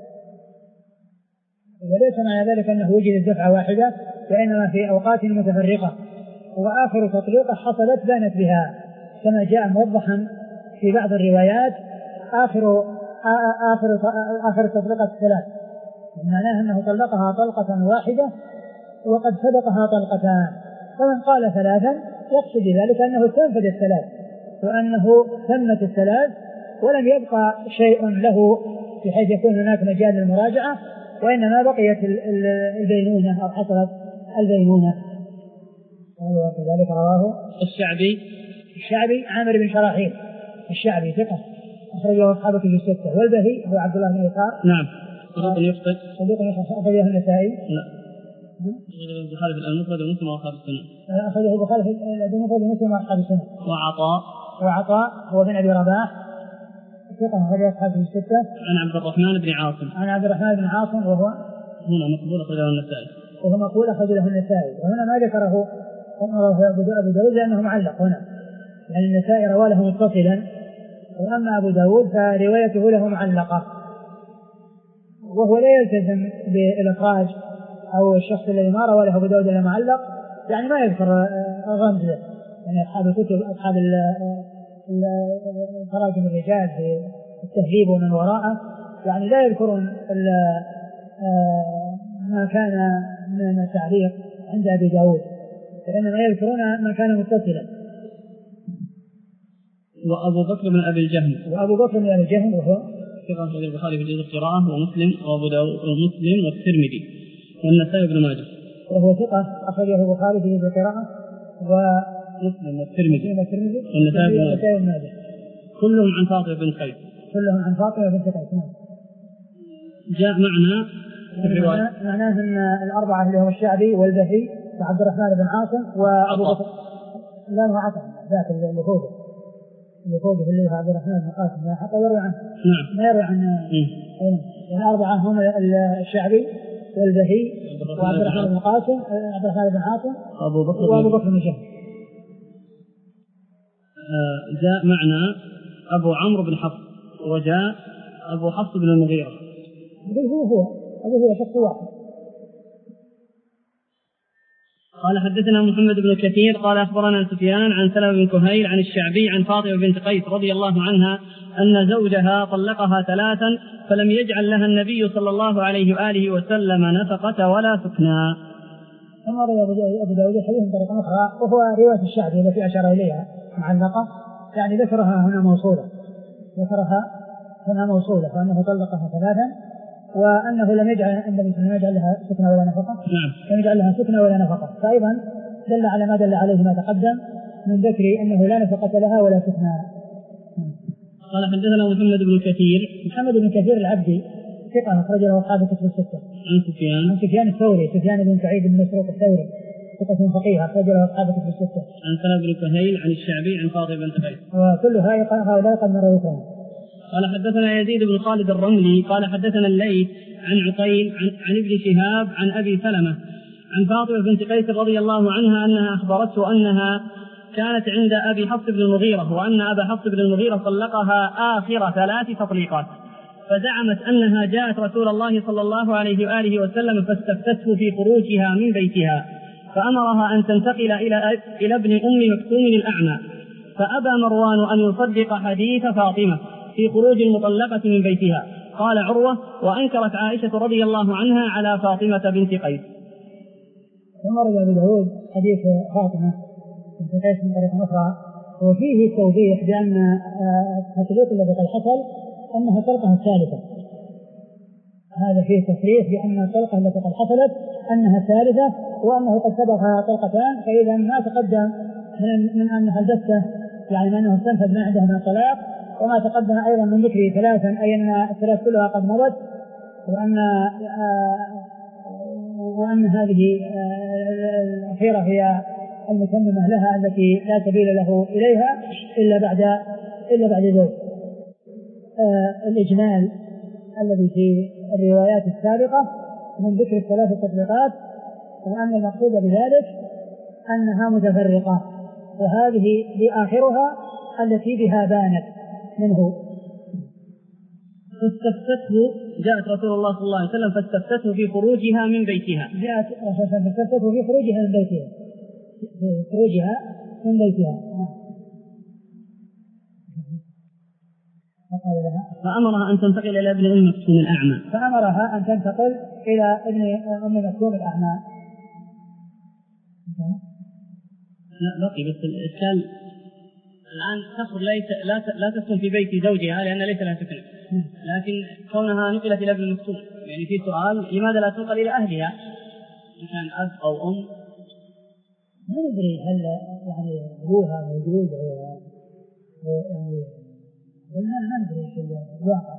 وليس معنى ذلك أنه وجد دفعة واحدة، وإنما في أوقات متفرقة، وآخر تطليقة حصلت بانت بها كما جاء موضحا في بعض الروايات آخر آخر آخر تطليقة الثلاث، معناه أنه طلقها طلقة واحدة وقد سبقها طلقتان، فمن قال ثلاثا يقصد ذلك أنه تنفذ الثلاث وأنه تمت الثلاث ولم يبقى شيء له بحيث يكون هناك مجال للمراجعة، وإنما بقيت البينونة أو حصلت البينونة. وكذلك رواه الشعبي الشعبي عامر بن شراحيل الشعبي ثقة أخرجه أصحابه في الستة، والبهي هو عبد الله بن يسار نعم صدوق يخطئ صدوق يخطئ أخرجه النسائي لا أخرجه البخاري في المفرد ومسلم وأصحاب السنة أخرجه البخاري في المفرد ومسلم وأصحاب السنة. وعطاء وعطاء هو بن أبي رباح ثقة أخرجه أصحابه في الستة عن عبد الرحمن بن عاصم عن عبد الرحمن بن عاصم وهو هنا مقبول أخرجه النسائي وهو مقبول أخرجه النسائي، وهنا ما ذكره أبو داود لأنه معلق هنا، يعني النسائي رواه له متصلا، وأما أبو داود فروايته له معلقة، وهو لا يلتزم بالإخراج أو الشخص الذي ما روى له أبو داود إلا معلق، يعني ما يذكر غمزه، يعني أصحاب الكتب أصحاب تراجم الرجال في التهذيب ومن وراءه يعني لا يذكرون ما كان من التعليق عند أبي داود، فإنما يذكرون ما كان متصلا. وأبو بكر بن أبي الجهم وأبو بكر بن أبي الجهم وهو ثقة أخرجه البخاري في جزء القراءة ومسلم وأبو داود ومسلم والترمذي والنسائي بن ماجه، وهو ثقة أخرجه البخاري في جزء القراءة ومسلم والترمذي والترمذي والنسائي بن ماجه كلهم عن فاطمة بن قيس كلهم عن فاطمة بن قيس. جاء معنا في الرواية معناه أن الأربعة اللي هم الشعبي والبهي وعبد الرحمن بن عاصم وأبو بكر لا هو عطا ذاك اللي فوقه اللي فوقه اللي هو عبد الرحمن بن قاسم لا حتى يروي عنه نعم ما يروي عن الأربعة هم الشعبي والبهي وعبد الرحمن بن قاسم عبد الرحمن بن عاصم وأبو بكر وأبو بكر بن جهم. جاء معنا أبو عمرو بن حفص وجاء أبو حفص بن المغيرة هو هو أبو هو شخص واحد. قال حدثنا محمد بن كثير قال أخبرنا سفيان عن سلمة بن كهيل عن الشعبي عن فاطمة بنت قيس رضي الله عنها أن زوجها طلقها ثلاثا فلم يجعل لها النبي صلى الله عليه وآله وسلم نفقة ولا سكنا. ثم روى أبو داود حديث من طريقة أخرى وهو رواية الشعبي التي أشار إليها معلقة، يعني ذكرها هنا موصولة ذكرها هنا موصولة فأنه طلقها ثلاثا وأنه لم يجعل النبي صلى الله عليه وسلم يجعل لها سكنة ولا نفقة نعم. لم يجعل لها سكنة ولا نفقة، فأيضا دل على ما دل عليه ما تقدم من ذكر أنه لا نفقة لها ولا سكنة. قال حدثنا محمد بن كثير محمد بن كثير العبدي ثقة أخرج له أصحاب الكتب الستة عن سفيان عن سفيان الثوري سفيان بن سعيد بن مسروق الثوري ثقة فقيه أخرج له أصحاب الكتب الستة عن سلمة بن كهيل عن الشعبي عن فاطمة بنت قيس وكل هؤلاء قد مروا ذكرهم. قال حدثنا يزيد بن خالد الرملي قال حدثنا الليث عن عقيل عن, عن ابن شهاب عن أبي سلمة عن فاطمة بنت قيس رضي الله عنها أنها أخبرته أنها كانت عند أبي حفص بن المغيرة وأن أبا حفص بن المغيرة طلقها آخر ثلاث تطليقات، فزعمت أنها جاءت رسول الله صلى الله عليه وآله وسلم فاستفتته في خروجها من بيتها فأمرها أن تنتقل إلى, إلى ابن أم مكتوم الأعمى، فأبى مروان أن يصدق حديث فاطمة في خروج المطلقة من بيتها. قال عروة وأنكرت عائشة رضي الله عنها على فاطمة بنت قيس. ثم رجع أبو داود حديث فاطمة بنت قيس من طريق أخرى وفيه توضيح بأن التطليق الذي قد حصل أنها الطلقة الثالثة، هذا فيه تصريح بأن الطلقة التي قد حصلت أنها الثالثة وأنه قد سبقها طلقتان، فإذا ما تقدم من أنها البتة يعني أنه استنفذ ما عنده من الطلاق، وما تقدم أيضا من ذكر ثلاثا أي أن الثلاث كلها قد مضت، وأن وأن هذه الأخيرة هي المتممة لها التي لا سبيل له إليها إلا بعد إلا بعد ذلك. الإجمال الذي في الروايات السابقة من ذكر الثلاث التطبيقات، وأن المقصود بذلك أنها متفرقة، وهذه بآخرها التي بها بانت منه. فاستفتته، جاءت رسول الله صلى الله عليه وسلم فاستفتته في خروجها من بيتها. جاءت رسول الله فاستفتته في خروجها من بيتها في خروجها من بيتها فقال لها فأمرها أن تنتقل إلى ابن أم مكتوم الأعمى. فأمرها أن تنتقل إلى ابن أم مكتوم الأعمى. لا بقي بس الإشكال الآن تخرج لا لا تسكن في بيت زوجها لأن ليس لها سكن، لكن كونها نقلت إلى ابن مكتوم يعني في سؤال لماذا لا تنقل إلى أهلها إن كان أب أو أم؟ ما ندري هل يعني أبوها موجود أو يعني ما ندري في الواقع.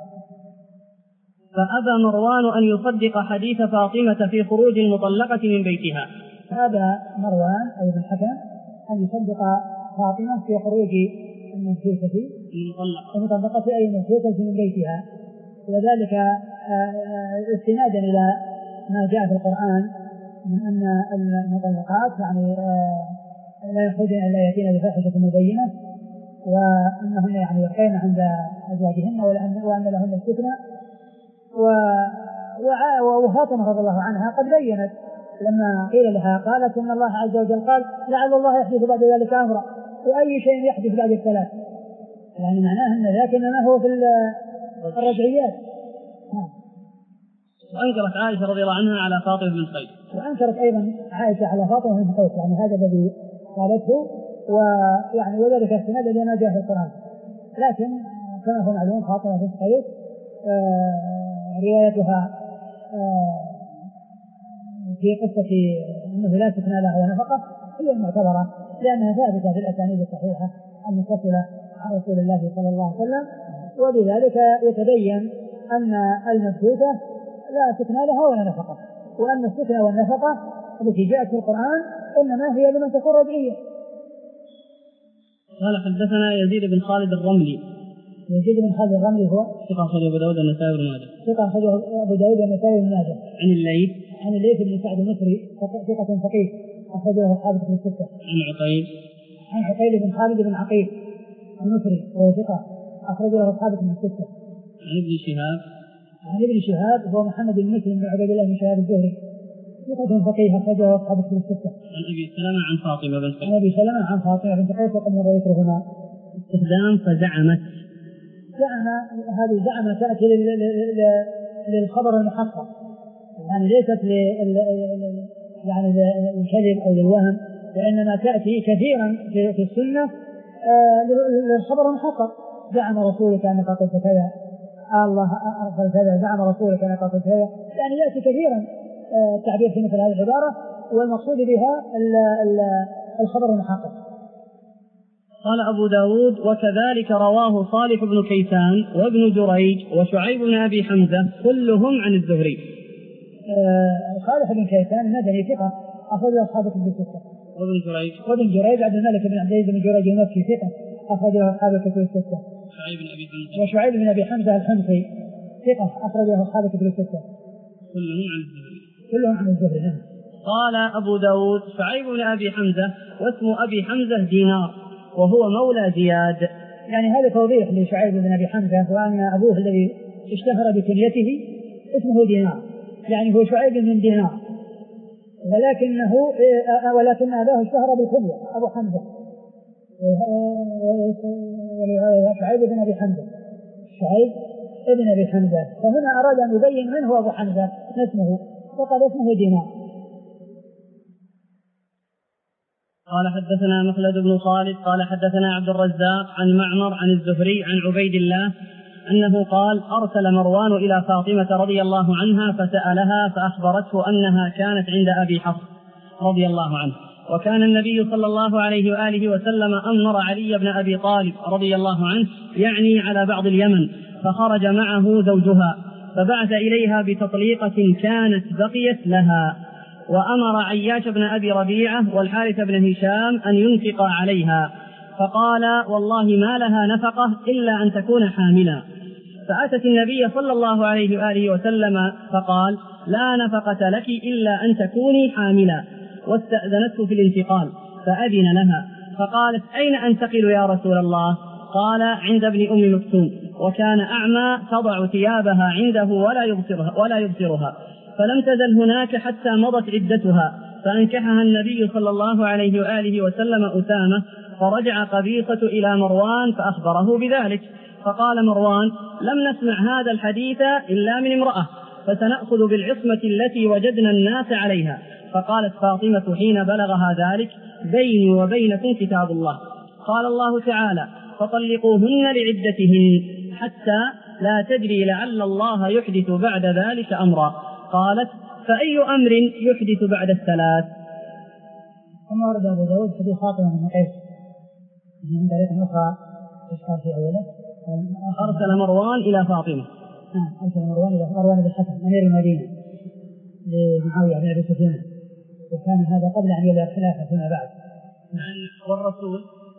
فأبى مروان أن يصدق حديث فاطمة في خروج المطلقة من بيتها. فأبى مروان أي ابن الحكم أن يصدق فاطمة في خروج المنفوسة المطلقة أي المنفوسة من بيتها، وذلك استنادا إلى ما جاء في القرآن من أن المطلقات يعني لا يخرجن إلا يأتين بفاحشة مبينة، وأنهن يعني يبقين عند أزواجهن وأن لهن السكنى. وفاطمة رضي الله عنها قد بينت لما قيل لها قالت إن الله عز وجل قال لعل الله يحدث بعد ذلك أمرا، وأي شيء يحدث بعد الثلاث، يعني معناه أن ذاك إنما هو في الرجعيات. وأنكرت عائشة رضي الله عنها على فاطمة بن قيس، وأنكرت أيضا عائشة على فاطمة بن قيس، يعني هذا الذي قالته، ويعني وذلك استناد لما جاء في القرآن. لكن كما هو معلوم فاطمة بن قيس آه روايتها آه في قصة أنه لا سكن لها ونفقة هي المعتبرة، لأنها ثابتة في الأسانيد الصحيحة المتصلة عن رسول الله صلى الله عليه وسلم، وبذلك يتبين أن المنفوسة لا سكن لها ولا نفقة، وأن السكن والنفقة التي جاءت في القرآن إنما هي لمن تكون رجعية. قال حدثنا يزيد بن خالد الرملي. يزيد بن خالد الرملي هو ثقة أخرجه أبو داود والنسائي بن ماجه. ثقة أخرجه أبو داود والنسائي بن ماجه. عن الليث عن الليث بن سعد المصري ثقة فقيه أخرجه أصحاب الكتب الستة. عن عقيل عن عقيل بن خالد بن عقيل المصري وهو ثقة أخرجه أصحاب الكتب الستة. عن ابن شهاب عن ابن شهاب هو محمد بن مسلم بن عبد الله بن شهاب الزهري ثقة فقيه أخرجه أصحاب الكتب الستة. عن أبي سلمة عن فاطمة بنت قيس. عن أبي سلمة عن فاطمة بنت قيس وقد مر ذكرهما. استخدام فزعمت. زعم هذه زعم تأتي للخبر المحقق، يعني ليست يعني للكذب أو للوهم، وإنما تأتي كثيرا في السنة للخبر المحقق. زعم رسولك أنك قلت كذا، الله أرسل كذا، زعم رسولك أنك قلت كذا، يعني يأتي كثيرا التعبير في مثل هذه العبارة، والمقصود بها الخبر المحقق. قال أبو داود وكذلك رواه صالح بن كيسان وابن جريج وشعيب بن أبي حمزة كلهم عن الزهري. آه صالح بن كيسان المدني ثقة أخرج أصحاب الكتب الستة. وابن جريج وابن جريج عبد الملك بن عبد العزيز بن جريج المكي ثقة أخرج أصحاب الكتب الستة. شعيب بن أبي حمزة وشعيب بن أبي حمزة الحمصي ثقة أخرج أصحاب الكتب الستة. كلهم عن الزهري. كلهم عن الزهري. نعم. قال أبو داود شعيب بن أبي حمزة واسم أبي حمزة دينار وهو مولى زياد. يعني هذا توضيح لشعيب بن أبي حمزة، وأن أبوه الذي اشتهر بكنيته اسمه دينار، يعني هو شعيب بن دينار، ولكنه ولكن أباه اشتهر بالكنية أبو حمزة، شعيب بن أبي حمزة شعيب بن أبي حمزة فهنا أراد أن يبين من هو أبو حمزة اسمه، فقال اسمه دينار. قال حدثنا مخلد بن خالد قال حدثنا عبد الرزاق عن معمر عن الزهري عن عبيد الله أنه قال أرسل مروان إلى فاطمة رضي الله عنها فسألها فأخبرته أنها كانت عند أبي حفص رضي الله عنه، وكان النبي صلى الله عليه وآله وسلم أمر علي بن أبي طالب رضي الله عنه يعني على بعض اليمن، فخرج معه زوجها فبعث إليها بتطليقة كانت بقيت لها وأمر عياش بن أبي ربيعة والحارث بن هشام أن ينفقا عليها، فقال والله ما لها نفقة إلا أن تكون حاملا. فأتت النبي صلى الله عليه وآله وسلم فقال لا نفقة لك إلا أن تكوني حاملا، واستأذنته في الانتقال فأذن لها، فقالت أين أنتقل يا رسول الله؟ قال عند ابن أم مكتوم، وكان أعمى تضع ثيابها عنده ولا يبصرها, ولا يبصرها، فلم تزل هناك حتى مضت عدتها، فأنكحها النبي صلى الله عليه وآله وسلم أسامة، فرجع قبيصة إلى مروان فأخبره بذلك، فقال مروان لم نسمع هذا الحديث إلا من امرأة، فسنأخذ بالعصمة التي وجدنا الناس عليها. فقالت فاطمة حين بلغها ذلك بيني وبينكم كتاب الله، قال الله تعالى فطلقوهن لعدتهن حتى لا تدري لعل الله يحدث بعد ذلك أمرا. قالت فأي أمر يحدث بعد الثلاث؟ ثم ورد أبو داود حديث فاطمة بن قيس من طريق أخرى إشكال في أوله. أرسل مروان إلى فاطمة آه أرسل مروان إلى مروان بن الحكم أمير المدينة لمعاوية بن أبي سفيان، وكان هذا قبل أن يبلغ الخلافة فيما بعد. والرسول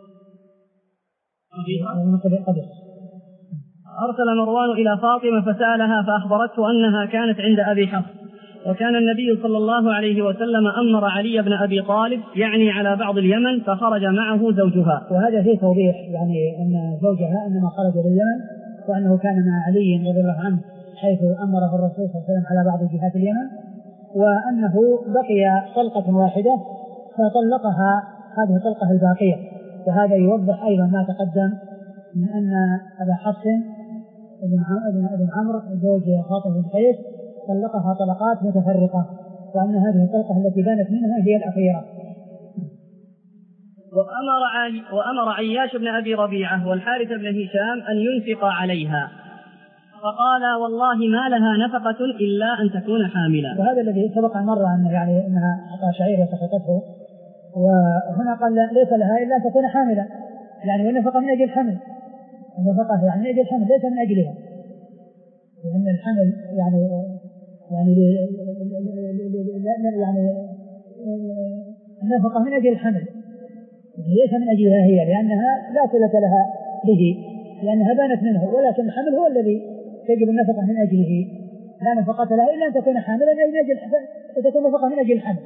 قبل أرسل مروان إلى فاطمة فسألها فأخبرته أنها كانت عند أبي حفص، وكان النبي صلى الله عليه وسلم أمر علي بن أبي طالب يعني على بعض اليمن، فخرج معه زوجها. وهذا فيه توضيح يعني أن زوجها إنما خرج لليمن، وأنه كان مع علي رضي الله عنه حيث أمره الرسول صلى الله عليه وسلم على بعض جهات اليمن، وأنه بقي طلقة واحدة فطلقها هذه الطلقة الباقية. وهذا يوضح أيضا ما تقدم من أن أبا حفص ابن عمرو زوج فاطمة بن قيس طلقها طلقات متفرقة، وأن هذه الطلقة التي بانت منها هي الأخيرة. وأمر, علي وأمر عياش بن أبي ربيعة والحارث بن هشام أن ينفق عليها، فقال والله ما لها نفقة إلا أن تكون حاملا. وهذا الذي سبق مرة أنه يعني أنها أعطى شعير وسقطته، وهنا قال ليس لها إلا أن تكون حاملا، يعني والنفقة من أجل الحمل، النفقة يعني من أجل الحمل ليس من أجلها، لأن الحمل يعني يعني يعني النفقة من أجل الحمل ليس من أجلها هي، لأنها لا صلة لها به لأنها بانت منه، ولكن الحمل هو الذي تجب النفقة من أجله، لا نفقة لها إلا أن تكون حاملا من أجل وتكون نفقة من أجل الحمل.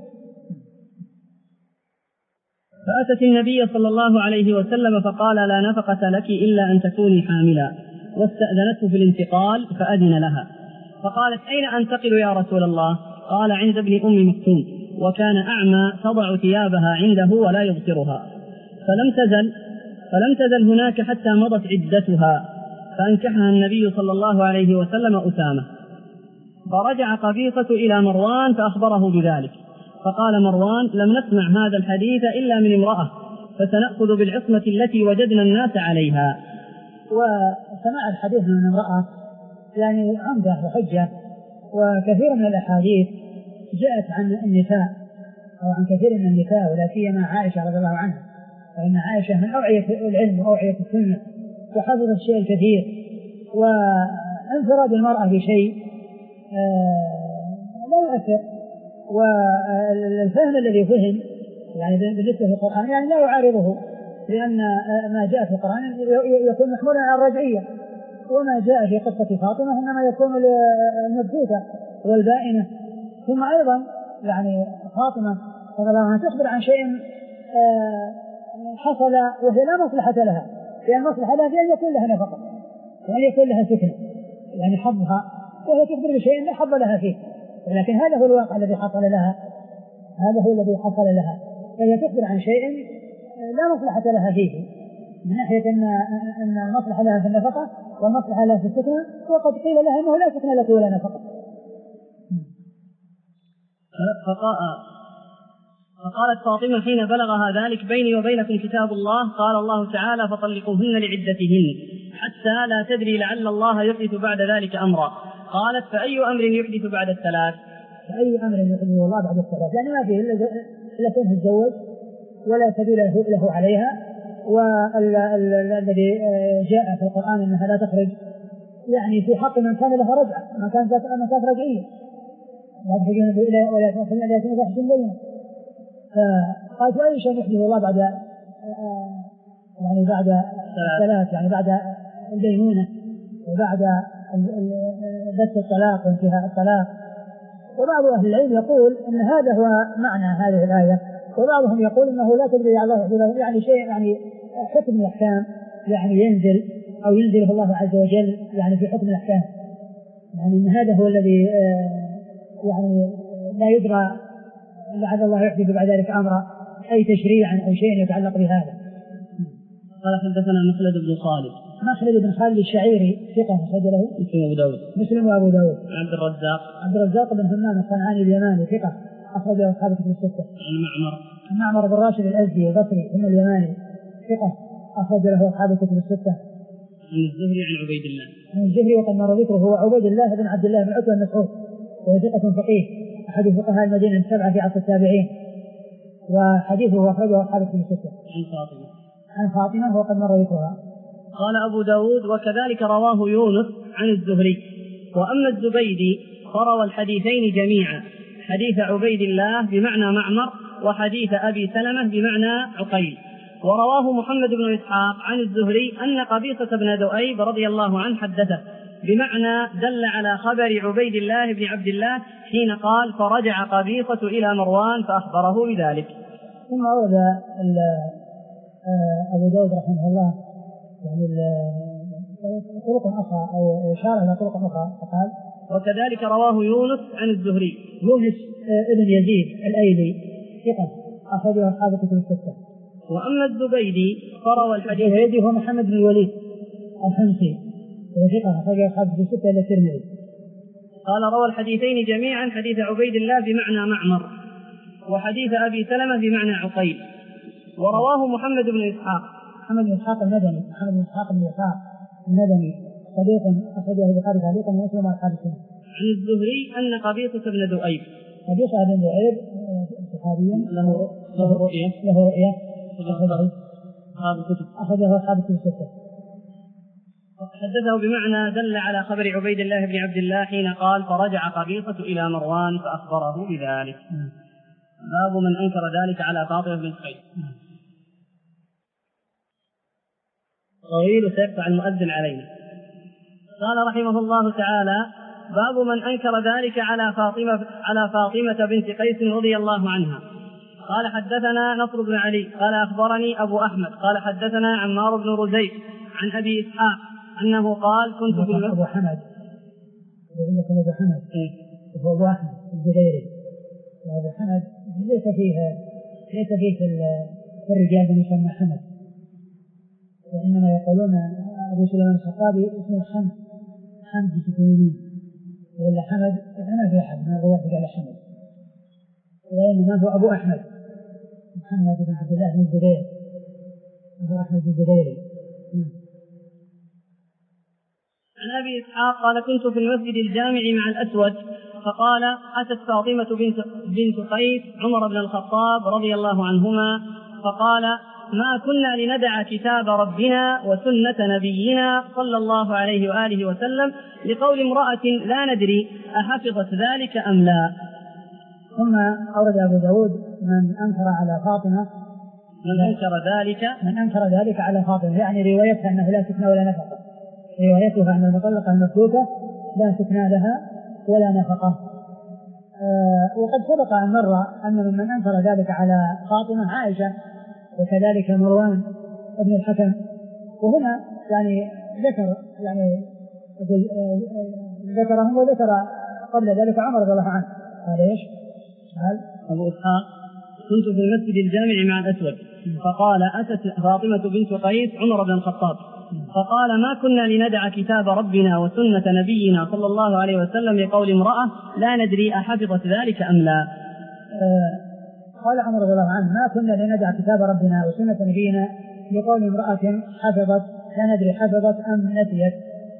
فأتت النبي صلى الله عليه وسلم فقال لا نفقة لك إلا أن تكوني حاملا، واستأذنته في الانتقال فأذن لها، فقالت أين أنتقل يا رسول الله؟ قال عند ابن أم مكتوم، وكان أعمى تضع ثيابها عنده ولا يبصرها، فلم تزل فلم تزل هناك حتى مضت عدتها، فأنكحها النبي صلى الله عليه وسلم أسامة، فرجع قبيصة إلى مروان فأخبره بذلك، فقال مروان لم نسمع هذا الحديث إلا من امرأة، فسنأخذ بالعصمة التي وجدنا الناس عليها. وسماع الحديث من امرأة يعني عمدة وحجة، وكثير من الأحاديث جاءت عن النساء أو عن كثير من النساء، ولا سيما عائشة رضي الله عنها، فإن عائشة من أوعية العلم وأوعية السنة وحفظت الشيء الكثير، وانفراد المرأة بشيء لا يؤثر، والفهم الذي فهم يعني بالنسبة للقرآن يعني لا يعارضه، لأن ما جاء في القرآن يكون محمولا على الرجعية، وما جاء في قصة فاطمة إنما يكون المبثوثة والبائنة. ثم أيضا يعني فاطمة رضي الله عنها تخبر عن شيء حصل وهي لا مصلحة لها، لأن المصلحة لها في أن يكون لها نفقة وأن يكون لها سكن يعني حظها، وهي تخبر بشيء لا حظ لها فيه، ولكن هذا هو الواقع الذي حصل لها، هذا هو الذي حصل لها، فهي تخبر عن شيء لا مصلحة لها فيه، من ناحية أن أن المصلحة لها في النفقة والمصلحة لها في السكن، وقد قيل لها أنه لا سكن لك ولا نفقة. فقالت فاطمة حين بلغها ذلك بيني وبينكم كتاب الله، قال الله تعالى فطلقوهن لعدتهن حتى لا تدري لعل الله يحدث بعد ذلك أمرا. قالت فأي أمر يحدث بعد الثلاث؟ فأي أمر يحدث الله بعد الثلاث يعني ما فيه إلا كونه تتزوج ولا سبيل له, له عليها، والذي جاء في القرآن أنها لا تخرج يعني في حق من كان لها رجعة، من كانت من كانت رجعية، لا تخرجون إلى ولا تخرجون إلى سنة فحش بينة. فقالت أي شيء يحدثه الله بعد يعني بعد الثلاث يعني بعد البينونة وبعد بث الطلاق وانتهاء الطلاق. وبعض أهل العلم يقول أن هذا هو معنى هذه الآية، وبعضهم يقول أنه لا تدري على الله يعني شيء يعني حكم الأحكام يعني ينزل أو ينزله الله عز وجل يعني في حكم الأحكام، يعني أن هذا هو الذي يعني لا يدرى لعل الله يحدث بعد ذلك أمرا أي تشريعا أو شيء يتعلق بهذا. قال حدثنا مخلد بن خالد مخلد بن خالد الشعيري ثقة أخرج له مسلم وأبو داود مسلم وأبو داود. عبد الرزاق عبد الرزاق بن همام الصنعاني اليماني ثقة أخرج له أصحاب الكتب الستة. المعمر معمر بن راشد الأزدي البصري ثم اليماني ثقة أخرج له أصحاب الكتب الستة. عن الزهري عن عبيد الله عن الزهري وقد مر ذكره هو عبيد الله بن عبد الله بن عتبة بن مسعود وهو ثقة فقيه أحد فقهاء المدينة السبعة في عصر التابعين وحديثه أخرجه أصحاب الكتب الستة. عن فاطمة عن فاطمة وقد مر ذكرها. قال أبو داود وكذلك رواه يونس عن الزهري. وأما الزبيدي فروى الحديثين جميعا، حديث عبيد الله بمعنى معمر وحديث أبي سلمة بمعنى عقيل. ورواه محمد بن إسحاق عن الزهري أن قبيصة بن ذؤيب رضي الله عنه حدثه بمعنى دل على خبر عبيد الله بن عبد الله حين قال فرجع قبيصة إلى مروان فأخبره بذلك. ثم أورد أبو داود رحمه الله يعني طرق أخرى أو إشارة إلى طرق أخرى فقال وكذلك رواه يونس عن الزهري. يونس ابن يزيد الأيلي ثقة أخرجه أصحاب الكتب الستة. وأما الزبيدي فروى الحديث الزبيدي هو محمد بن الوليد الحمصي وثقة أخرجه أصحاب الكتب الستة إلى الترمذي. قال روى الحديثين جميعا، حديث عبيد الله بمعنى معمر وحديث أبي سلمة بمعنى عقيل. ورواه محمد بن إسحاق محمد بن إسحاق المدني محمد بن إسحاق بن إسحاق المدني صديق أخرجه البخاري تعليقا ومسلم وأصحاب السنة. عن الزهري أن قبيصة بن ذؤيب قبيصة بن ذؤيب صحابي له له رؤية له رؤية أخرجه أصحاب الكتب الستة. حدثه بمعنى دل على خبر عبيد الله بن عبد الله حين قال فرجع قبيصة إلى مروان فأخبره بذلك. باب من أنكر ذلك على فاطمة بنت قيس. طويل سيقطع المؤذن علينا. قال رحمه الله تعالى باب من أنكر ذلك على فاطمة على فاطمة بنت قيس رضي الله عنها. قال حدثنا نصر بن علي قال أخبرني أبو أحمد قال حدثنا عمار بن رزيق عن أبي إسحاق أنه قال كنت في المسجد. أبو حمد عندكم أبو حمد وهو أبو أحمد الزبيري. وأبو حمد ليس فيه ليس فيه في الرجال من يسمى حمد، وإنما يقولون أبو سليمان الخطابي اسمه حمد حمد بسكونين، وإلا حمد ما في أحد من الرواة قال حمد، وإنما هو أبو أحمد محمد بن عبد الله بن الزبير أبو أحمد الزبيري. عن أبي إسحاق قال كنت في المسجد الجامع مع الأسود فقال أتت فاطمة بنت, بنت قيس عمر بن الخطاب رضي الله عنهما فقال ما كنا لندع كتاب ربنا وسنة نبينا صلى الله عليه وآله وسلم لقول امرأة لا ندري أحفظت ذلك أم لا. ثم أورد أبو داود من أنكر على فاطمة من أنكر ذلك من أنكر ذلك على فاطمة يعني روايتها أنه لا سكنى ولا نفقة، روايتها أن المطلقة المفلوتة لا سكنى لها ولا نفقة. أه وقد سبق أن مر أن من أنكر ذلك على فاطمة عائشة وكذلك مروان ابن الحكم. وهنا يعني ذكر يعني ذكرهم وذكر قبل ذلك عمر رضي الله عنه. قال ايش؟ قال أبو إسحاق كنت في المسجد الجامع مع الأسود فقال أتت فاطمة بنت قيس عمر بن الخطاب فقال ما كنا لندع كتاب ربنا وسنة نبينا صلى الله عليه وسلم لقول امرأة لا ندري أحفظت ذلك أم لا. آه قال عمر رضي الله عنه ما كنا لندع كتاب ربنا وسنة نبينا لقول امرأة حفظت لا ندري حفظت أم نسيت.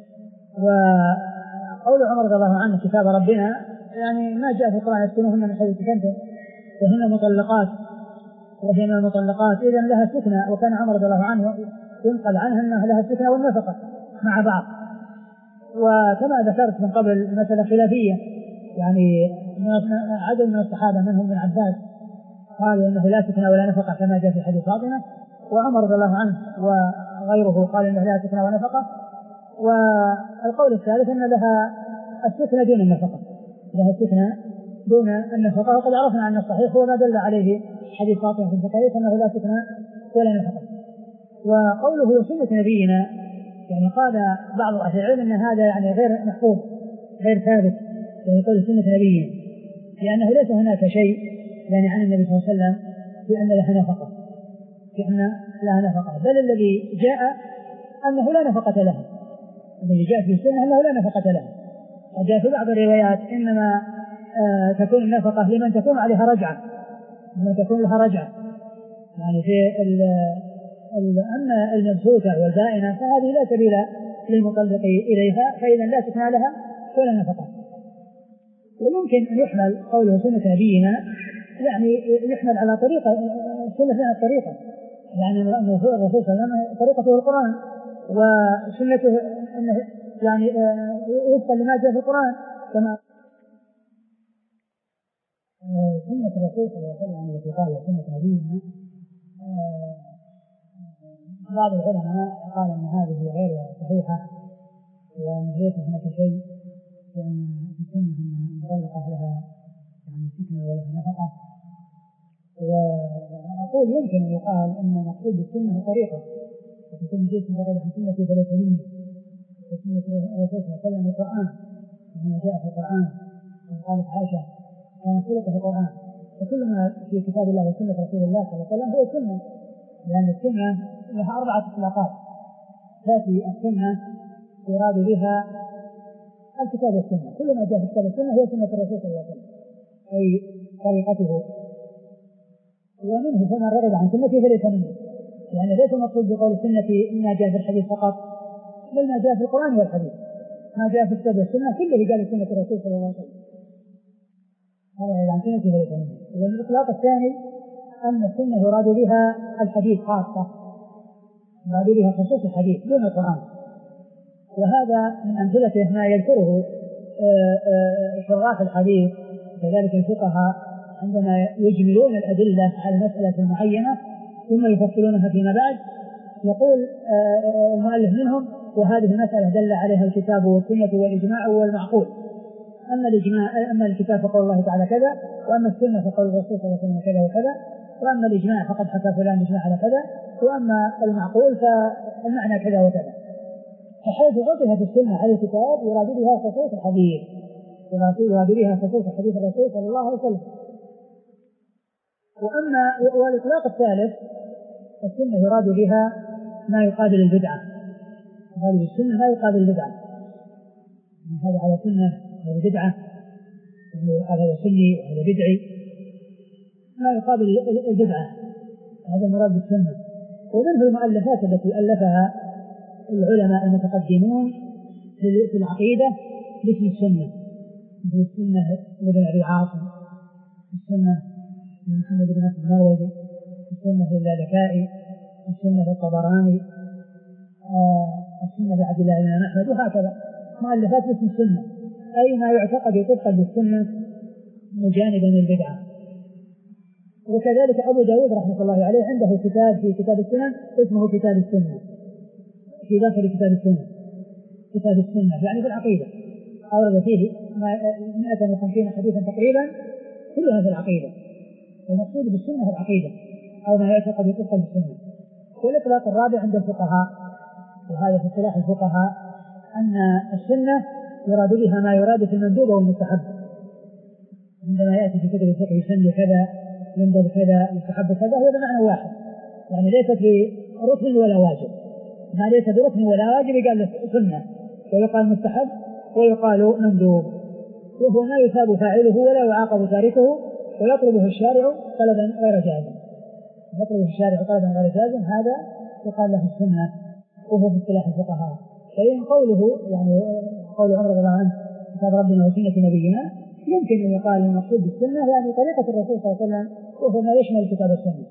وقول عمر رضي الله عنه كتاب ربنا يعني ما جاء في القرآن يسكنوهن من حيث سكنتم وهن مطلقات وهن المطلقات إذا لها سكنة. وكان عمر رضي الله عنه ينقل عنها أنها لها السكنة والنفقة مع بعض. وكما ذكرت من قبل مسألة خلافية يعني عدد من الصحابة منهم ابن عباس قالوا انه لا سكن ولا نفقة كما جاء في حديث فاطمة، وعمر رضي الله عنه وغيره قال انه لا سكن ولا نفقة. والقول الثالث ان لها السكن دون النفقة، لها السكن دون النفقة، وقد عرفنا ان الصحيح هو ما دل عليه حديث فاطمة بنت قيس انه لا سكن ولا نفقة. وقوله سنة نبينا يعني قال بعض أهل العلم ان هذا يعني غير محفوظ غير ثابت، يعني يقول سنة نبينا لأنه ليس هناك شيء يعني عن النبي صلى الله عليه وسلم في أن لها نفقة في أن لها نفقة، بل الذي جاء أنه لا نفقة لها، الذي جاء في السنة أنه لا نفقة لها. وجاء في بعض الروايات إنما آه تكون النفقة لمن تكون عليها رجعة، لمن تكون لها رجعة، يعني في أما المبسوطة والبائنة فهذه لا سبيل للمطلق إليها، فإذا لا سكن لها ولا نفقة. ويمكن أن يحمل قوله سنة نبينا يعني يحمل على طريقة سنة لنا الطريقة، يعني أن الرسول صلى الله عليه وسلم طريقته القرآن وسنته أنه يعني وفقا لما جاء في القرآن كما سنة الرسول صلى الله عليه وسلم التي قال سنة نبينا. بعض العلماء قال أن هذه غير صحيحة وأن ليس هناك شيء لأن في السنة أن المطلقة لها يعني سكن ولها نفقة. وأقول يمكن أن يقال أن مقصود السنة طريقة، وتكون جئت بغير عن سنتي فليس مني، وسنة الرسول صلى الله عليه وسلم القرآن وما جاء في القرآن. قالت عائشة كان خلق في القرآن، وكل ما في كتاب الله وسنة رسول الله صلى الله عليه وسلم هو سنة، لأن السنة لها أربعة إطلاقات. تأتي السنة يراد بها الكتاب والسنة، كل ما جاء في الكتاب والسنة هو سنة الرسول صلى الله عليه وسلم أي طريقته. ومنه فمن رغب عن سنتي فليس مني، يعني ليس المقصود بقول السنة ما جاء في الحديث فقط، بل ما جاء في القرآن والحديث، ما جاء في الكتاب والسنة كله قال سنة الرسول صلى الله عليه وسلم. هذا عن سنتي فليس مني. والإطلاق الثاني أن السنة يراد بها الحديث خاصة، يراد بها خصوص الحديث دون القرآن. وهذا من أمثلته ما يذكره شراح الحديث كذلك الفقهاء عندما يجملون الأدلة على مسألة معينة ثم يفصلونها فيما بعد. يقول المؤلف منهم وهذه المسألة دل عليها الكتاب والسنة والإجماع والمعقول. أما الإجماع أما الكتاب فقول الله تعالى كذا، وأما السنة فقول الرسول صلى الله عليه وسلم كذا وكذا، وأما الإجماع فقد حكى فلان الإجماع على كذا، وأما المعقول فالمعنى كذا وكذا. فحيث عطفت السنة على الكتاب يراد بها خصوص الحديث، يراد بها خصوص حديث الرسول صلى الله عليه وسلم. وأما والإطلاق الثالث السنة يراد بها ما يقابل البدعة، يراد بالسنة ما يقابل البدعة، هذا على سنة وهذا بدعة، هذا سني وهذا بدعي، ما يقابل البدعة، هذا المراد بالسنة. ومنه المؤلفات التي ألفها العلماء المتقدمون في العقيدة مثل السنة، مثل السنة لابن أبي عاصم، السنة لمحمد بن نصر المروزي، السنة للالكائي، السنة للطبراني، السنة لعبد الله بن أحمد، وهكذا مؤلفات مثل السنة، أي ما يعتقد طبقا بالسنة مجانبا للبدعة. وكذلك أبو داود رحمة الله عليه عنده كتاب في كتاب السنن اسمه كتاب السنة، في داخل كتاب السنة كتاب السنة يعني في العقيدة، أورد فيه مئة وخمسين حديثا تقريبا كلها في العقيدة. المقصود بالسنة العقيدة أو ما يعتقد طبقا بالسنة. والإطلاق الرابع عند الفقهاء، وهذا في اصطلاح الفقهاء، أن السنة يراد بها ما يراد في المندوب والمستحب. عندما يأتي في كتب الفقه يسن كذا يندب كذا يستحب كذا هو بمعنى واحد، يعني ليست بركن ولا واجب، ما ليس بركن ولا واجب قال سنة، ويقال مستحب ويقال مندوب، وهو ما يثاب فاعله ولا يعاقب تاركه، ويطلبه الشارع طلبا غير جازم، يطلبه الشارع طلبا غير جازم، هذا يقال له السنة، وهو في اصطلاح الفقهاء. فإن قوله يعني قول عمر رضي الله عنه كتاب ربنا وسنة نبينا يمكن أن يقال المقصود بالسنة يعني طريقة الرسول صلى الله عليه وسلم، وهو ما يشمل كتاب السنة.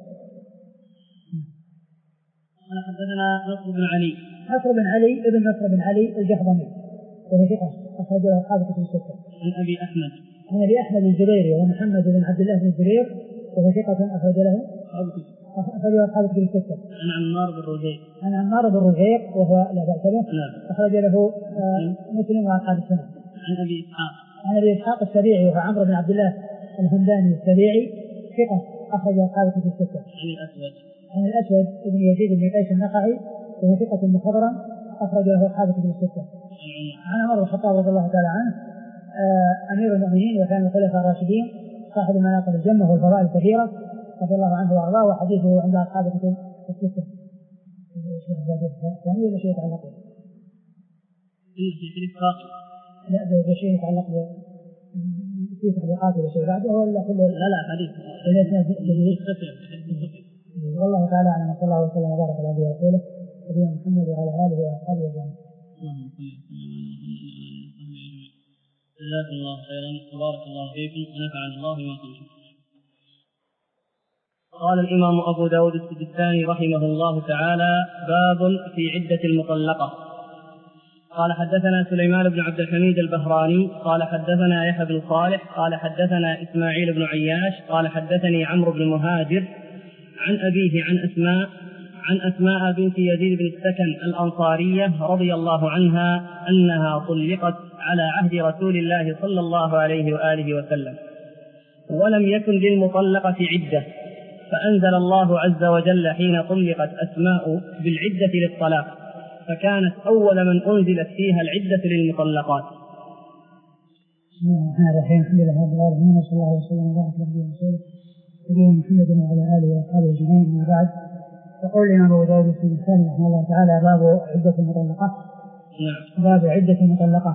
حدثنا نصر بن علي نصر بن علي ابن نصر بن علي الجهضمي وهو ثقة أخرج له أصحاب الكتب الستة. عن أبي أحمد عن أبي أحمد الزبيري ومحمد بن عبد الله بن الزبير وهو ثقة أخرج له أخرج له أصحاب الكتب الستة. عن عمار بن رزيق عن عمار بن رزيق وهو لا بأس به أخرج له مسلم وأصحاب السنة. عن أبي إسحاق عن أبي إسحاق السبيعي وهو عمرو بن عبد الله الهمداني السبيعي ثقة أخرج له أصحاب الكتب الستة. عن الأسود عن الأسود بن يزيد بن قيس النخعي وهو ثقة مخضرم أخرج له أصحاب الكتب الستة. عن عمر بن الخطاب رضي الله تعالى عنه أمير المؤمنين وكان الخلفاء الراشدين صاحب المناقب الجمة والفضائل الكثيرة رضي الله عنه وأرضاه وحديثه عند أصحاب الكتب الستة. ثاني ولا شيء يتعلق به؟ لا بشيء يتعلق في تعليقات ولا شيء بعده ولا كل لا لا حديث والله تعالى أعلم. صلى الله وسلم وبارك على نبينا ورسوله نبينا محمد وعلى آله وأصحابه أجمعين. جزاكم الله خيرا وبارك الله فيكم ونفعنا الله بما قلتم. قال الإمام أبو داود السجستاني رحمه الله تعالى: باب في عدة المطلقة. قال حدثنا سليمان بن عبد الحميد البهراني قال حدثنا يحيى بن صالح قال حدثنا إسماعيل بن عياش قال حدثني عمرو بن مهاجر عن أبيه عن أسماء عن أسماء بنت يزيد بن السكن الأنصارية رضي الله عنها أنها طلقت على عهد رسول الله صلى الله عليه وآله وسلم، ولم يكن للمطلقة عدة، فأنزل الله عز وجل حين طلقت أسماء بالعدة للطلاق، فكانت أول من أنزلت فيها العدة للمطلقات. هذا حين الحمد لله رب العالمين وصلى الله وسلم وبارك على نبينا ورسوله نبينا محمد وعلى آله وأصحابه أجمعين. أما بعد، يقول الإمام أبو داود السجستاني رحمه الله تعالى: باب عدة المطلقة. نعم. باب عدة المطلقة.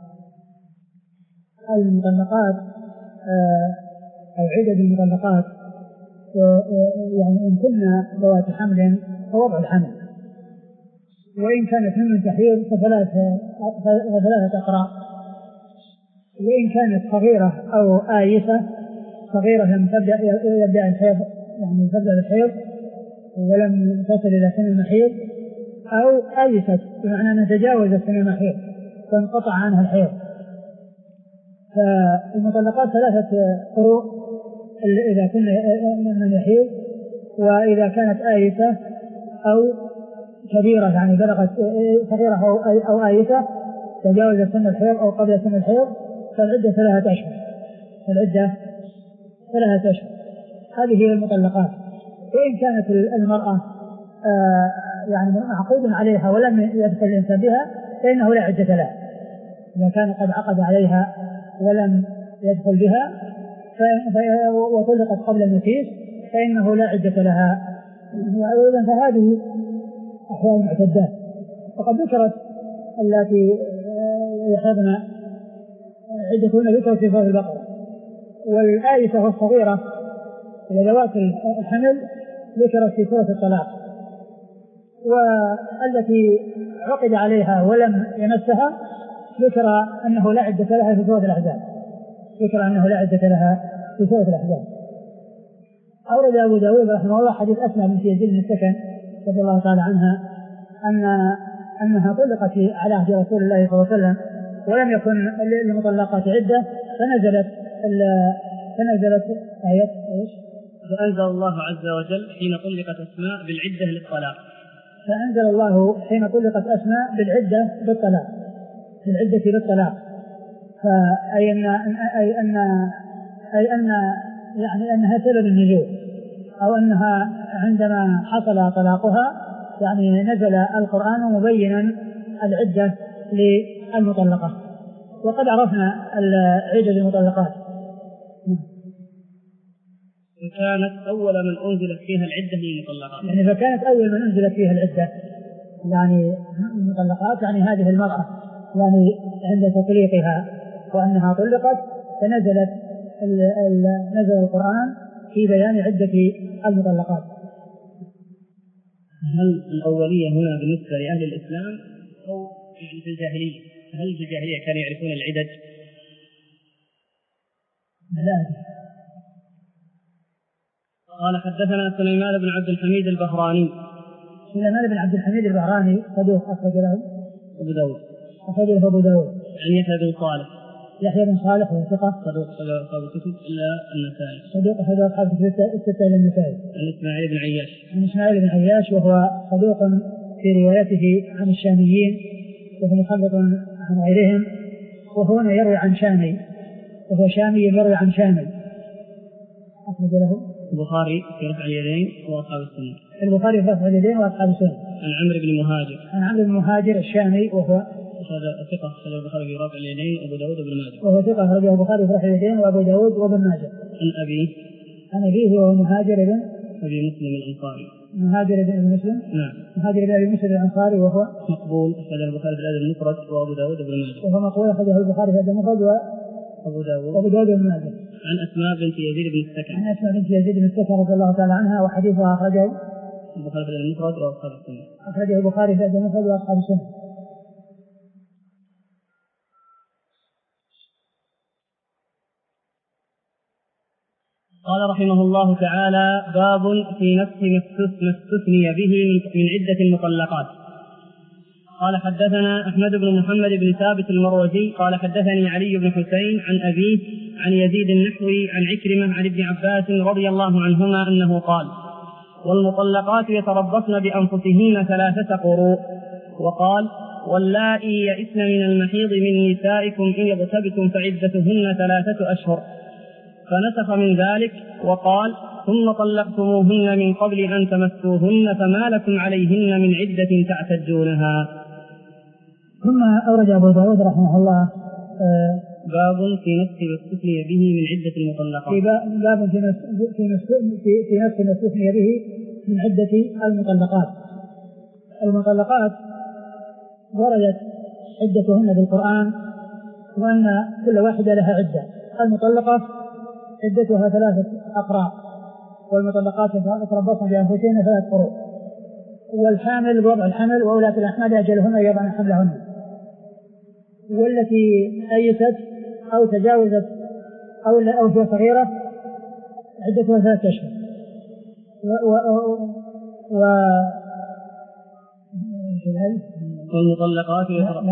المطلقات أو عدد المطلقات يعني إن كنا ذوات حمل فوضع الحمل، وإن كانت من تحيض فثلاثة فثلاثة أقراء، وإن كانت صغيرة أو آيسة، صغيرة لم تبدأ يبدأ الحيض يعني تبدأ الحيض ولم تصل إلى سن المحيض، أو آيست بمعنى أن تجاوزت سن المحيض فانقطع عنها الحيض. فالمطلقات ثلاثة قروء إذا كنا من يحيض، وإذا كانت آيسة أو كبيرة يعني بلغت صغيرة أو آيسة تجاوزت سن الحيض أو قبل سن الحيض فالعدة ثلاثة أشهر. العدة ثلاثة أشهر. هذه هي المطلقات. وإن كانت المرأة آه يعني معقود عليها ولم يدخل الإنسان بها فإنه لا عدة لها. إذا كان قد عقد عليها ولم يدخل بها وطلقت قبل النكيس فإنه لا عدة لها. فهذه أحوال معتدات. وقد ذكرت التي يحضن عدتهن ذكرت في سورة البقرة، والآيسة والصغيرة وذوات الحمل ذكرت في سورة الطلاق، والتي عقد عليها ولم يمسها ذكر أنه لا عدة لها في سورة الأحزاب. ذكر أنه لا عدة لها في سورة الأحزاب. أورد أبو داود رحمه الله حديث أسماء بنت يزيد بن السكن رضي الله تعالى عنها أن أنها طلقت على عهد رسول الله صلى الله عليه وسلم ولم يكن للمطلقات عدة، فنزلت فنزلت آية إيش؟ فأنزل الله عز وجل حين طلقت أسماء بالعدة للطلاق. فأنزل الله حين طلقت أسماء بالعدة بالطلاق بالعدة للطلاق. فأي أن أي أن أي أن يعني أنها سبب النزول، أو أنها عندما حصل طلاقها يعني نزل القرآن مبينا العدة للمطلقة. وقد عرفنا عدة المطلقات. وكانت أول من أنزلت فيها العدة للمطلقات، يعني فكانت أول من أنزلت فيها العدة يعني المطلقات، يعني هذه المرأة يعني عند تطليقها وأنها طلقت فنزلت ال ال نزل القرآن في بيان عدة المطلقات. هل الأولية هنا بالنسبة لأهل الإسلام أو يعني في الجاهلية؟ هل في الجاهلية كانوا يعرفون العدد؟ لا. قال حدثنا سليمان بن عبد الحميد البهراني. سليمان بن عبد الحميد البهراني صدوق أخرج له أبو داود أخرج له أبو داود. عن يحيى بن صالح. يحيى بن صالح هو ثقة صدوق أصحاب الكتب إلا النسائي. صدوق أصحاب الكتب الستة إلا النسائي. عن إسماعيل بن عياش. عن إسماعيل بن عياش وهو صدوق في روايته عن الشاميين وهو مخلط عن غيرهم، وهو هنا يروي عن شامي وهو شامي يروي عن شامي. أخرج له البخاري في رفع اليدين وأصحاب السنة. البخاري في رفع اليدين وأصحاب السنة. عن عمرو بن مهاجر. عن عمرو بن مهاجر الشامي وهو ثقة أخرجه البخاري في رفع اليدين وأبو داود وابن ماجه. وهو ثقة أخرجه البخاري في رفع اليدين وأبو داود وابن ماجه. عن أبيه. عن أبيه وهو مهاجر بن أبي مسلم الأنصاري. مهاجر بن مسلم. نعم. مهاجر بن أبي مسلم الأنصاري وهو مقبول أخرجه البخاري في الأدب المفرد وأبو داود وابن ماجه. وهو مقبول أخرجه البخاري في الأدب المفرد وأبو داود وأبو داود وابن ماجه. عن أسماء بنت يزيد بن السكن. عن أسماء بنت يزيد بن السكن رضي الله تعالى عنها وحديثها أخرجه البخاري في الأدب المفرد وأصحاب السنة. أخرجه البخاري في الأدب المفرد وأصحاب السنة. قال رحمه الله تعالى: باب في نفس ما استثني به من عدة المطلقات. قال: حدثنا أحمد بن محمد بن ثابت المروزي قال: حدثني علي بن حسين عن أبيه عن يزيد النحوي عن عكرمة عن ابن عباس رضي الله عنهما أنه قال: والمطلقات يتربصن بأنفسهن ثلاثة قروء. وقال: واللائي يئسن من المحيض من نسائكم إن ارتبتم فعدتهن ثلاثة أشهر. فنسخ من ذلك وقال: ثم طلقتموهن من قبل أن تمسوهن فما لكم عليهن من عدة تعتدونها. ثم أورد أبو داود رحمه الله باب في نفس ما استثني به من عدة المطلقات. باب في نفس في نفس ما استثني به من عدة المطلقات. المطلقات وردت عدتهن بالقرآن وأن كل واحدة لها عدة. المطلقة عدتها ثلاثة أقراء، والمطلقات يتربصن بأنفسهن ثلاث قروء، والحامل وضع الحمل وأولاة الأحمال أجلهن يضعن حملهن، والتي أيست أو تجاوزت أو أو هي صغيرة عدتها ثلاثة أشهر. و, و, و والمطلقات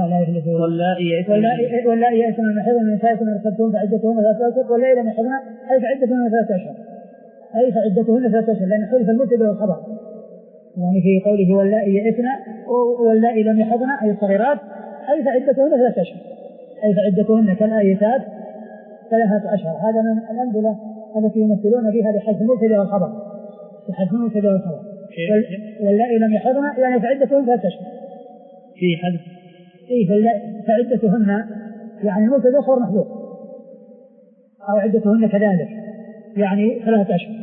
واللائي يئسن من المحيض من نسائكم إن ارتبتم فعدتهن ثلاثة أشهر واللائي لم يحضن أي فعدتهن ثلاثة أشهر أي فعدتهن ثلاثة أشهر، لأن حذف المبتدأ والخبر، يعني في قوله واللائي يئسن واللائي لم يحضن أي الصغيرات أي فعدتهن ثلاثة أشهر أي فعدتهن كالآيتات ثلاثة أشهر. هذا من الأمثلة التي يمثلون بها لحذف المبتدأ والخبر لحذف المبتدأ والخبر. واللائي لم يحضن يعني فعدتهن ثلاثة أشهر في حدث إيه فعدتهن يعني المبتدأ خبر محذوف، أو عدتهن كذلك يعني ثلاثة أشهر.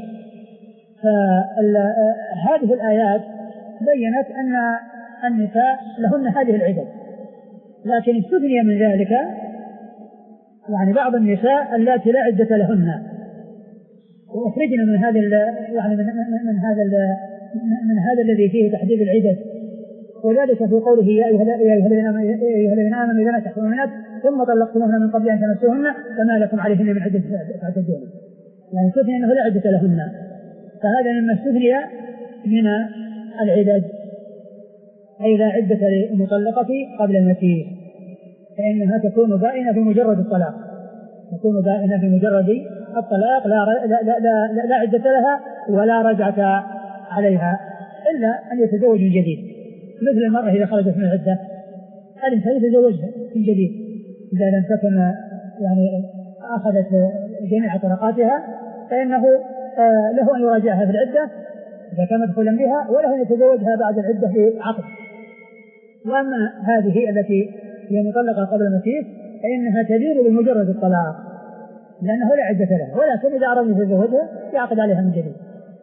فهذه الآيات بيّنت أن النساء لهن هذه العدد، لكن استثني من ذلك يعني بعض النساء اللاتي لا عدة لهن، وأخرجنا من هذا يعني من, من هذا من هذا الذي فيه تحديد العدد، وذلك في قوله يا أيها الذين آمنوا إذا نكحتم المؤمنات ثم طلقتموهن من قبل أن تمسوهن فما لكم عليهن من عدة تعتدون، يعني استثني أنه لا عدة لهن، فهذا مما استثني من العدد، أي لا عدة للمطلقة قبل المسيح، فإنها تكون بائنة في مجرد الطلاق، تكون بائنة في مجرد الطلاق لا, لا, لا, لا, لا عدة لها ولا رجعة عليها إلا أن يتزوج من جديد، مثل المرأة إذا خرجت من العدة الإنسان يتزوجها من جديد إذا لم تكن يعني أخذت جميع طلقاتها، فإنه له أن يراجعها في العدة إذا كان مدخولا بها، وله أن يتزوجها بعد العدة في عقد. وأما هذه التي هي مطلقة قبل المسيح فإنها تدير بمجرد الطلاق لأنه لا عدة لها، ولكن إذا أراد يتزوجها يعقد عليها من جديد.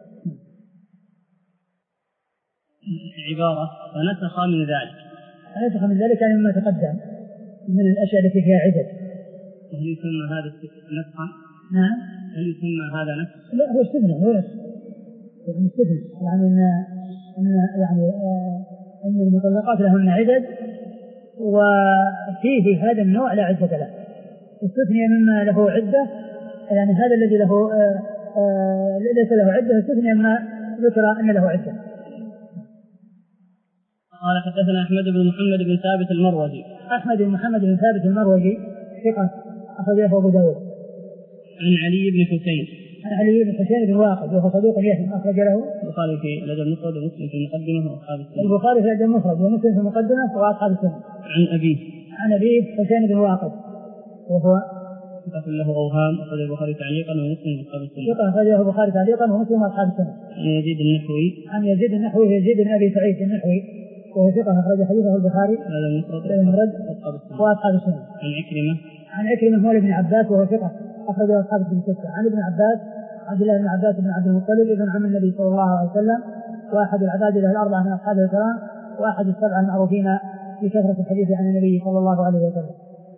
عبارة فنسخ من ذلك فنسخ من ذلك يعني مما تقدم من الأشياء التي فيها عدد. وهل يسمى هذا نسخا؟ نعم. هل يسمى هذا نسخ؟ لا هو استثناء، هو نسخ يعني استثناء، يعني إن إن يعني أن المطلقات لهن عدد وفيه هذا النوع لا عدة له، استثني مما له عدة، يعني هذا الذي له آآ آآ ليس له عدة استثني مما ذكر أن له عدة. قال حدثنا أحمد بن محمد بن ثابت المروزي. أحمد بن محمد بن ثابت المروزي ثقة أخرجه أبو داود. عن علي بن حسين. عن علي بن حسين بن واقد وهو صدوق يهم أخرج له البخاري في الأدب المفرد ومسلم في المقدمة وأصحاب السنة. البخاري في الأدب المفرد ومسلم في المقدمة وأصحاب السنة. عن أبيه. عن أبيه حسين بن واقد وهو ثقة له أوهام أخرج البخاري تعليقا ومسلم وأصحاب السنة. ثقة أخرجه البخاري تعليقا ومسلم وأصحاب السنة. عن يزيد النحوي. عن يزيد النحوي يزيد بن أبي سعيد النحوي وهو ثقة أخرج حديثه البخاري هذا المفرد وأصحاب السنة. عن عكرمة. عن عكرمة مولى بن عباس وهو ثقة أخرجه أصحاب الستة. عن ابن عباس عبد الله بن عباس بن عبد المطلب ابن عم النبي صلى الله عليه وسلم وأحد العباد له الأربعة من أصحابه الكرام وأحد السبعة المعروفين بكثرة الحديث عن النبي صلى الله عليه وسلم.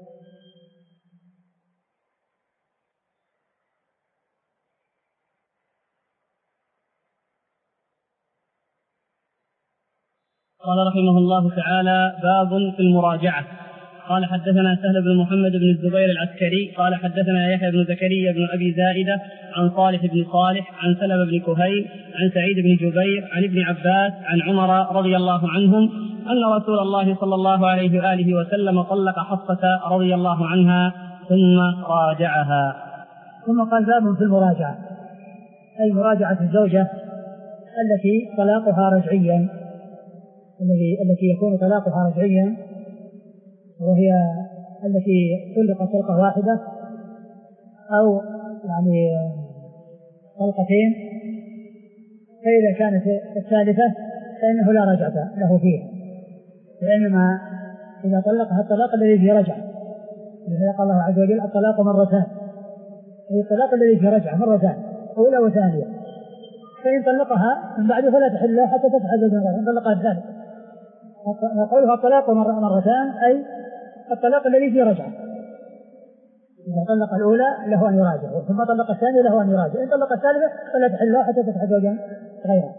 قال رحمه الله تعالى: باب في المراجعة. قال حدثنا سهل بن محمد بن الزبير العسكري قال حدثنا يحيى بن زكريا بن أبي زائدة عن صالح بن صالح عن سلمة بن كهيل عن سعيد بن جبير عن ابن عباس عن عمر رضي الله عنهم أن رسول الله صلى الله عليه وآله وسلم طلق حفصة رضي الله عنها ثم راجعها. ثم قال: باب في المراجعة، أي مراجعة الزوجة التي طلاقها رجعيا، التي يكون طلاقها رجعيا، وهي التي طلقت طلقة واحدة أو يعني طلقتين، فإذا كانت الثالثة فإنه لا رجعة له فيها، وإنما إذا طلقها الطلاق الذي فيه رجعة، لذلك قال الله عز وجل: الطلاق مرتان، هي الطلاق الذي فيه رجعة مرتان، أولى وثانية، فإن طلقها من بعد فلا تحل له حتى تفعل زوجا غيره، إن طلقها الثالث. وقولها الطلاق مرتان أي الطلاق الذي فيه رجعة، إذا طلق الأولى له أن يراجع، ثم طلق الثانية له أن يراجع، إن طلق الثالثة فلا تحل له حتى تفعل زوجا غيره.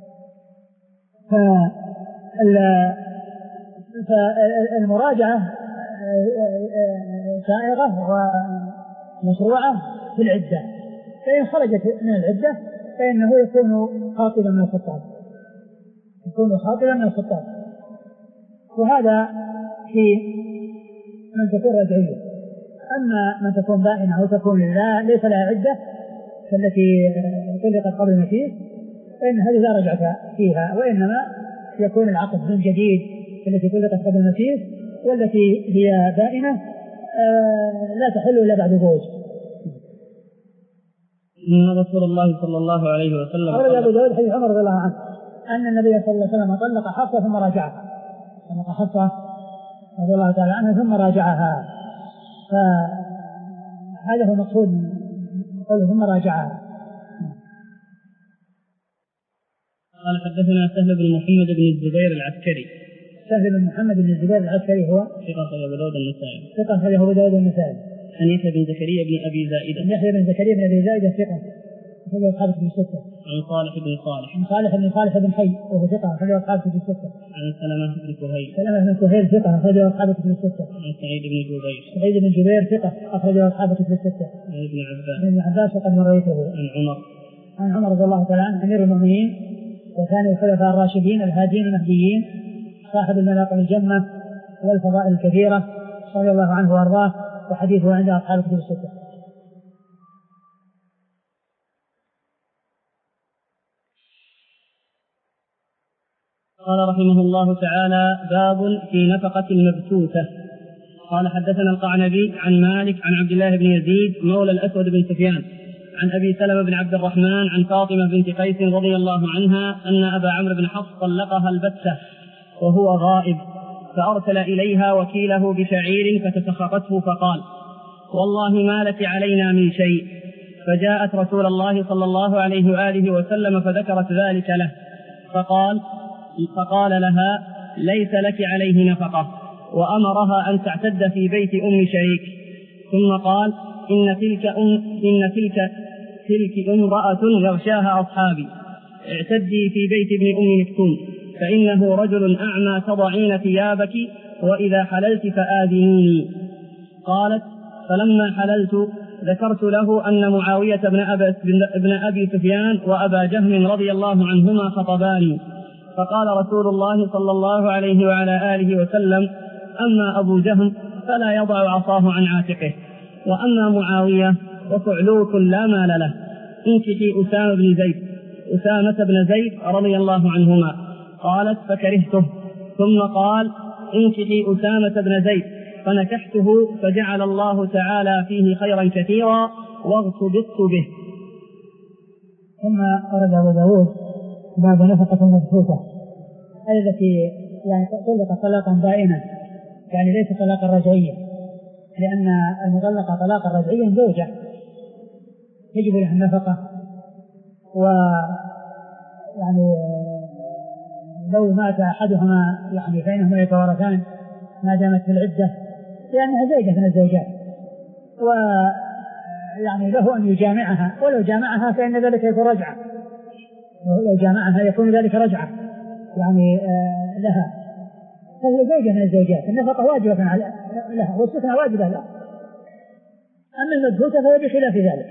فالمراجعة سائغة ومشروعة في العدة، فإن خرجت من العدة فإنه يكون خاطبا من الخطاب، يكون خاطبا من الخطاب. وهذا في من تكون رجعية. أما من تكون بائنة أو تكون لا ليس لها عدة فالتي طلقت قبل المسيس فإن هذه لا رجعة فيها، وإنما يكون العقد من جديد التي طلقت قبل المسيس، والتي هي بائنة لا تحل إلا بعد زوج. إن رسول الله صلى الله عليه وسلم قال أبو داود حديث عمر رضي الله عنه أن النبي صلى الله عليه وسلم طلق حفصة ثم راجعها، طلق حفصة رضي الله تعالى عنها ثم راجعها، فهذا هو المقصود قوله ثم راجعها. قال حدثنا سهل بن محمد بن الزبير العسكري. سهل بن محمد بن الزبير العسكري هو ثقة أخرجه أبو داود النسائي. ثقة أخرجه أبو داود النسائي. عن يحيى بن زكريا بن أبي زائدة. يحيى بن زكريا بن أبي زائدة ثقة أخرجه أصحاب الكتب الستة. عن صالح بن صالح. عن صالح بن صالح بن حي وهو ثقة أخرجه أصحاب الكتب الستة. عن سلمة بن كهيل. سلمة بن كهيل ثقة أخرجه أصحاب الكتب الستة. عن سعيد بن جبير. سعيد بن جبير ثقة أخرجه أصحاب الكتب الستة. عن ابن عباس. عن ابن عباس وقد مريته. عن عمر. عن عمر رضي الله تعالى عنه أمير المؤمنين وثاني الخلفاء الراشدين الهادين المهديين صاحب المناقب الجمة والفضائل الكثيرة رضي الله عنه وأرضاه، وحديثه عند أصحاب الكتب الستة. قال رحمه الله تعالى: باب في نفقة المبتوتة. قال حدثنا القعنبي عن مالك عن عبد الله بن يزيد مولى الأسود بن سفيان عن أبي سلمة بن عبد الرحمن عن فاطمة بنت قيس رضي الله عنها أن أبا عمرو بن حفص طلقها البتة وهو غائب، فأرسل إليها وكيله بشعير فتسخطته فقال: والله ما لك علينا من شيء. فجاءت رسول الله صلى الله عليه وآله وسلم فذكرت ذلك له، فقال فقال لها: ليس لك عليه نفقة، وأمرها أن تعتد في بيت أم شريك. ثم قال: إن تلك أم إن تلك تلك امرأة يغشاها أصحابي، اعتدي في بيت ابن أم مكتوم، فإنه رجل أعمى تضعين ثيابك، وإذا حللت فآذنيني. قالت: فلما حللت ذكرت له أن معاوية بن أبي, بن أبي سفيان وأبا جهم رضي الله عنهما خطباني، فقال رسول الله صلى الله عليه وعلى آله وسلم: أما أبو جهم فلا يضع عصاه عن عاتقه، وأما معاوية وصعلوك لا مال له، انكحي أسامة بن زيد أسامة بن زيد رضي الله عنهما. قالت: فكرهته. ثم قال: انكحي أسامة بن زيد، فنكحته فجعل الله تعالى فيه خيرا كثيرا واغتبطت به. ثم ورد أبو داود باب نفقة المبثوثة، أي التي يعني طلق طلاقا بائنا، يعني ليس طلاقا رجعيا، لأن المطلقة طلاقا رجعيا زوجة يجب لها النفقة، و يعني لو مات أحدهما يعني فإنهما يتوارثان ما دامت في العدة، لأنها زوجة من الزوجات، ويعني له أن يجامعها، ولو جامعها فإن ذلك يكون رجعة، ولو جامعها يكون ذلك رجعة يعني آه لها، فهي زوجة من الزوجات، النفقة واجبة لها والسكنة واجبة لها. أما المبثوثة فهي بخلاف ذلك،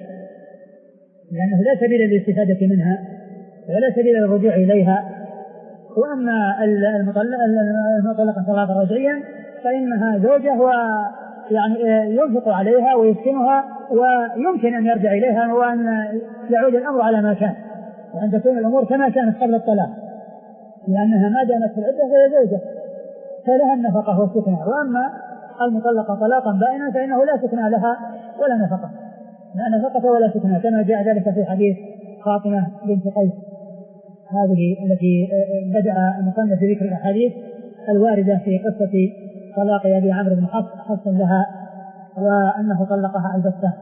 لأنه لا سبيل للاستفادة منها ولا سبيل للرجوع إليها. وأما المطلقة طلاقا رجعيا فإنها زوجة، ويعني ينفق عليها ويسكنها، ويمكن أن يرجع إليها وأن يعود الأمر على ما كان، وأن تكون الأمور كما كانت قبل الطلاق، لأنها ما دامت في العدة فهي زوجة فلها النفقة والسكنة. وأما المطلقة طلاقا بائنا فإنه لا سكنة لها ولا نفقة، لا نفقة ولا سكنة، كما جاء ذلك في حديث فاطمة بنت قيس هذه التي بدأ المصنف بذكر الأحاديث الواردة في قصة طلاق أبي عمرو بن حفص حفص لها، وأنه طلقها البتة،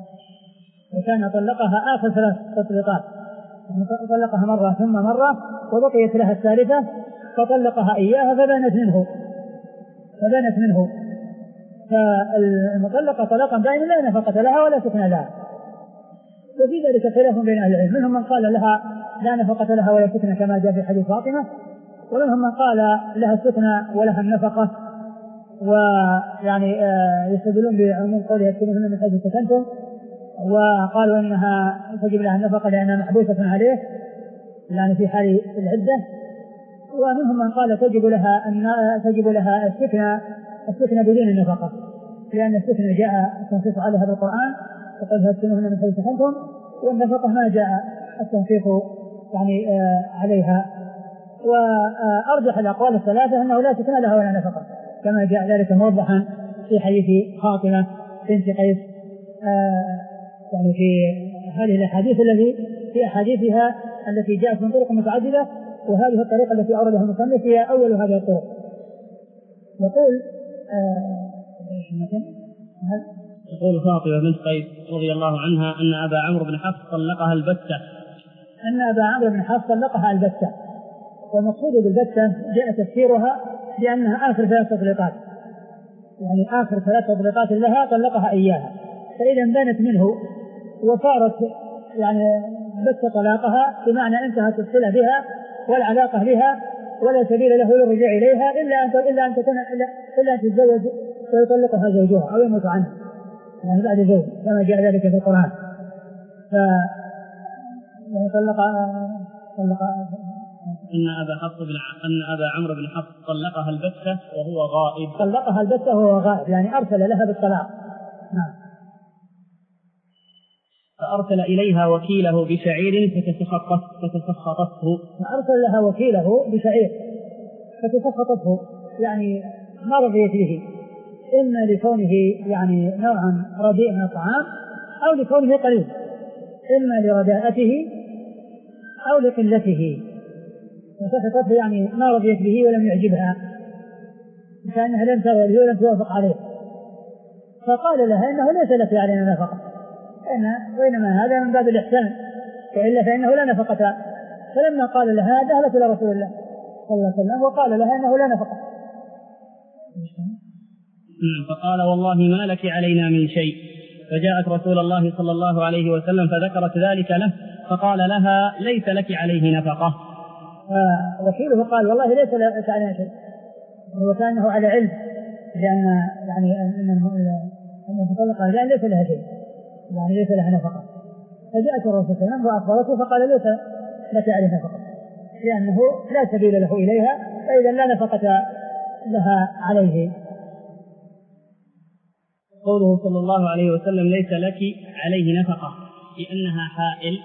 وكان طلقها آخر ثلاث تطليقات، طلقها مرة ثم مرة وبقيت لها الثالثة فطلقها إياها فبانت منه فبانت منه فالمطلقة طلاقا بائنا لا نفقة لها ولا سكن لها. وفي ذلك خلاف بين أهل العلم، منهم من قال لها لا نفقة لها ولا سكن كما جاء في حديث فاطمة، ومنهم من قال لها السكن ولها النفقة، ويعني يستدلون بعموم قولها اسكنوهن من حيث سكنتم، وقالوا انها تجب لها النفقة لأنها محبوسة عليه يعني في حال العدة. ومنهم من قال تجب لها أن تجب لها السكن السكن بدون النفقة، لأن السكن جاء التنصيص عليها بالقرآن وقد اسكنوهن من حيث سكنتم، والنفقة ما جاء التنصيص يعني عليها. وأرجح الأقوال الثلاثة أنه لا سكن لها ولا نفقة، كما جاء ذلك موضحا في حديث فاطمة بنت قيس يعني في هذه الأحاديث التي في أحاديثها التي جاءت من طرق متعددة، وهذه الطريقة التي أوردها المصنف هي أول هذه الطرق. يقول يقول فاطمة بنت قيس رضي الله عنها أن أبا عمرو بن حفص طلقها البتة أن أبا عمرو بن حفص طلقها البتة، والمقصود بالبتة جاء تفسيرها بأنها آخر ثلاث تطليقات، يعني آخر ثلاث تطليقات لها طلقها إياها، فإذا بانت منه وصارت يعني بت طلاقها بمعنى انتهت الصلة بها والعلاقة بها ولا سبيل له للرجوع إليها إلا أن إلا أن تكون إلا أن تتزوج ويطلقها زوجها أو يموت عنها يعني بعد زوج كما جاء ذلك في القرآن. ف يعني طلق طلق أن أبا حفص بن أن أبا عمرو بن حفص طلقها البتة وهو غائب طلقها البتة وهو غائب يعني أرسل لها بالطلاق. نعم. فأرسل إليها وكيله بشعير فتسخطته فأرسل لها وكيله بشعير فتسخطته يعني ما رضيت به، إما لكونه يعني نوعا رديء من الطعام أو لكونه قليل، إما لرداءته أو لقلته، فسخطته يعني ما رضيت به ولم يعجبها كأنها لم ترضى ولم توافق عليه، فقال لها إنه ليس لك علينا نفقة، إن وإنما هذا من باب الإحسان وإلا فإنه لا نفقة. فلما قال لها ذهبت إلى رسول الله صلى الله عليه وسلم وقال لها إنه لا نفقة. فقال والله ما لك علينا من شيء، فجاءت رسول الله صلى الله عليه وسلم فذكرت ذلك له فقال لها ليس لك عليه نفقة. وكيله قال والله ليس لك علينا شيء، وكانه على علم لأن يعني أن المطلقة لأن ليس لها شيء يعني ليس لها نفقة. فجاءت الرسول صلى الله عليه وسلم وأخبرته فقال ليس لك عليه نفقة لأنه لا سبيل له إليها، فإذا لا نفقة لها عليه. قوله صلى الله عليه وسلم ليس لك عليه نفقة لأنها حائل.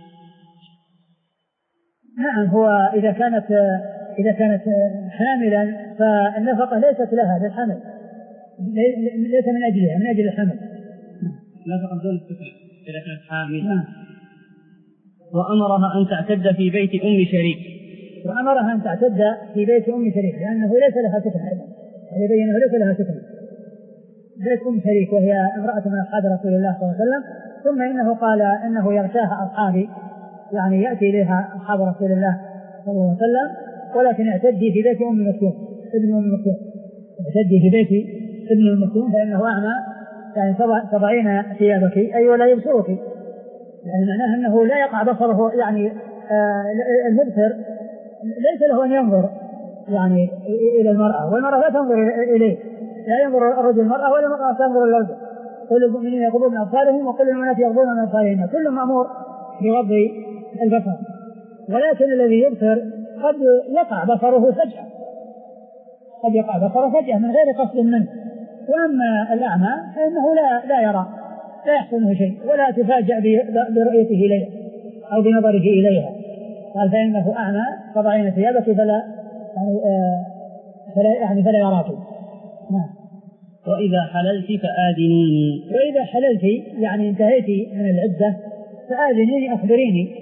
نعم، هو إذا كانت إذا كانت حاملا فالنفقة ليست لها للحمل، ليس من أجلها، من أجل الحمل. نفقة دون السكنى إذا كانت حامل. نعم. وأمرها أن تعتد في بيت أم شريك. وأمرها أن تعتد في بيت أم شريك لأنه ليس لها سكنى، هذا يبين أنه ليس لها سكنى. بيت أم شريك وهي امرأة من أصحاب رسول الله صلى الله عليه وسلم، ثم إنه قال إنه يغشاها أصحابي، يعني يأتي إليها أصحاب رسول الله صلى الله عليه وسلم، ولكن اعتدي في بيت أم مكتوم ابن أم مكتوم، اعتدي في بيت ابن أم مكتوم فإنه أعمى، يعني تضعين ثيابك أي ولا يبصرك، يعني معناه أنه لا يقع بصره، يعني آه المبصر ليس له أن ينظر يعني إلى المرأة، والمرأة لا تنظر إليه، لا ينظر الرجل المرأة ولا المرأة تنظر إلى الرجل. كل المؤمنين يغضون من أبصارهم وكل المؤمنات يغضون من أبصارهن، كل مأمور بغض البصر، ولكن الذي يبصر قد يقع بصره فجأة، قد يقع بصره فجأة من غير قصد منه. وأما الأعمى فإنه لا لا يرى، لا يحصله شيء ولا تفاجأ برؤيته إليها أو بنظره إليها. قال فإنه أعمى فضعين ثيابك فلا يعني آه فلا يعني فلا يراك. نعم. وإذا حللت فآذنيني. وإذا حللت يعني انتهيت من العدة فآذنيني، أخبريني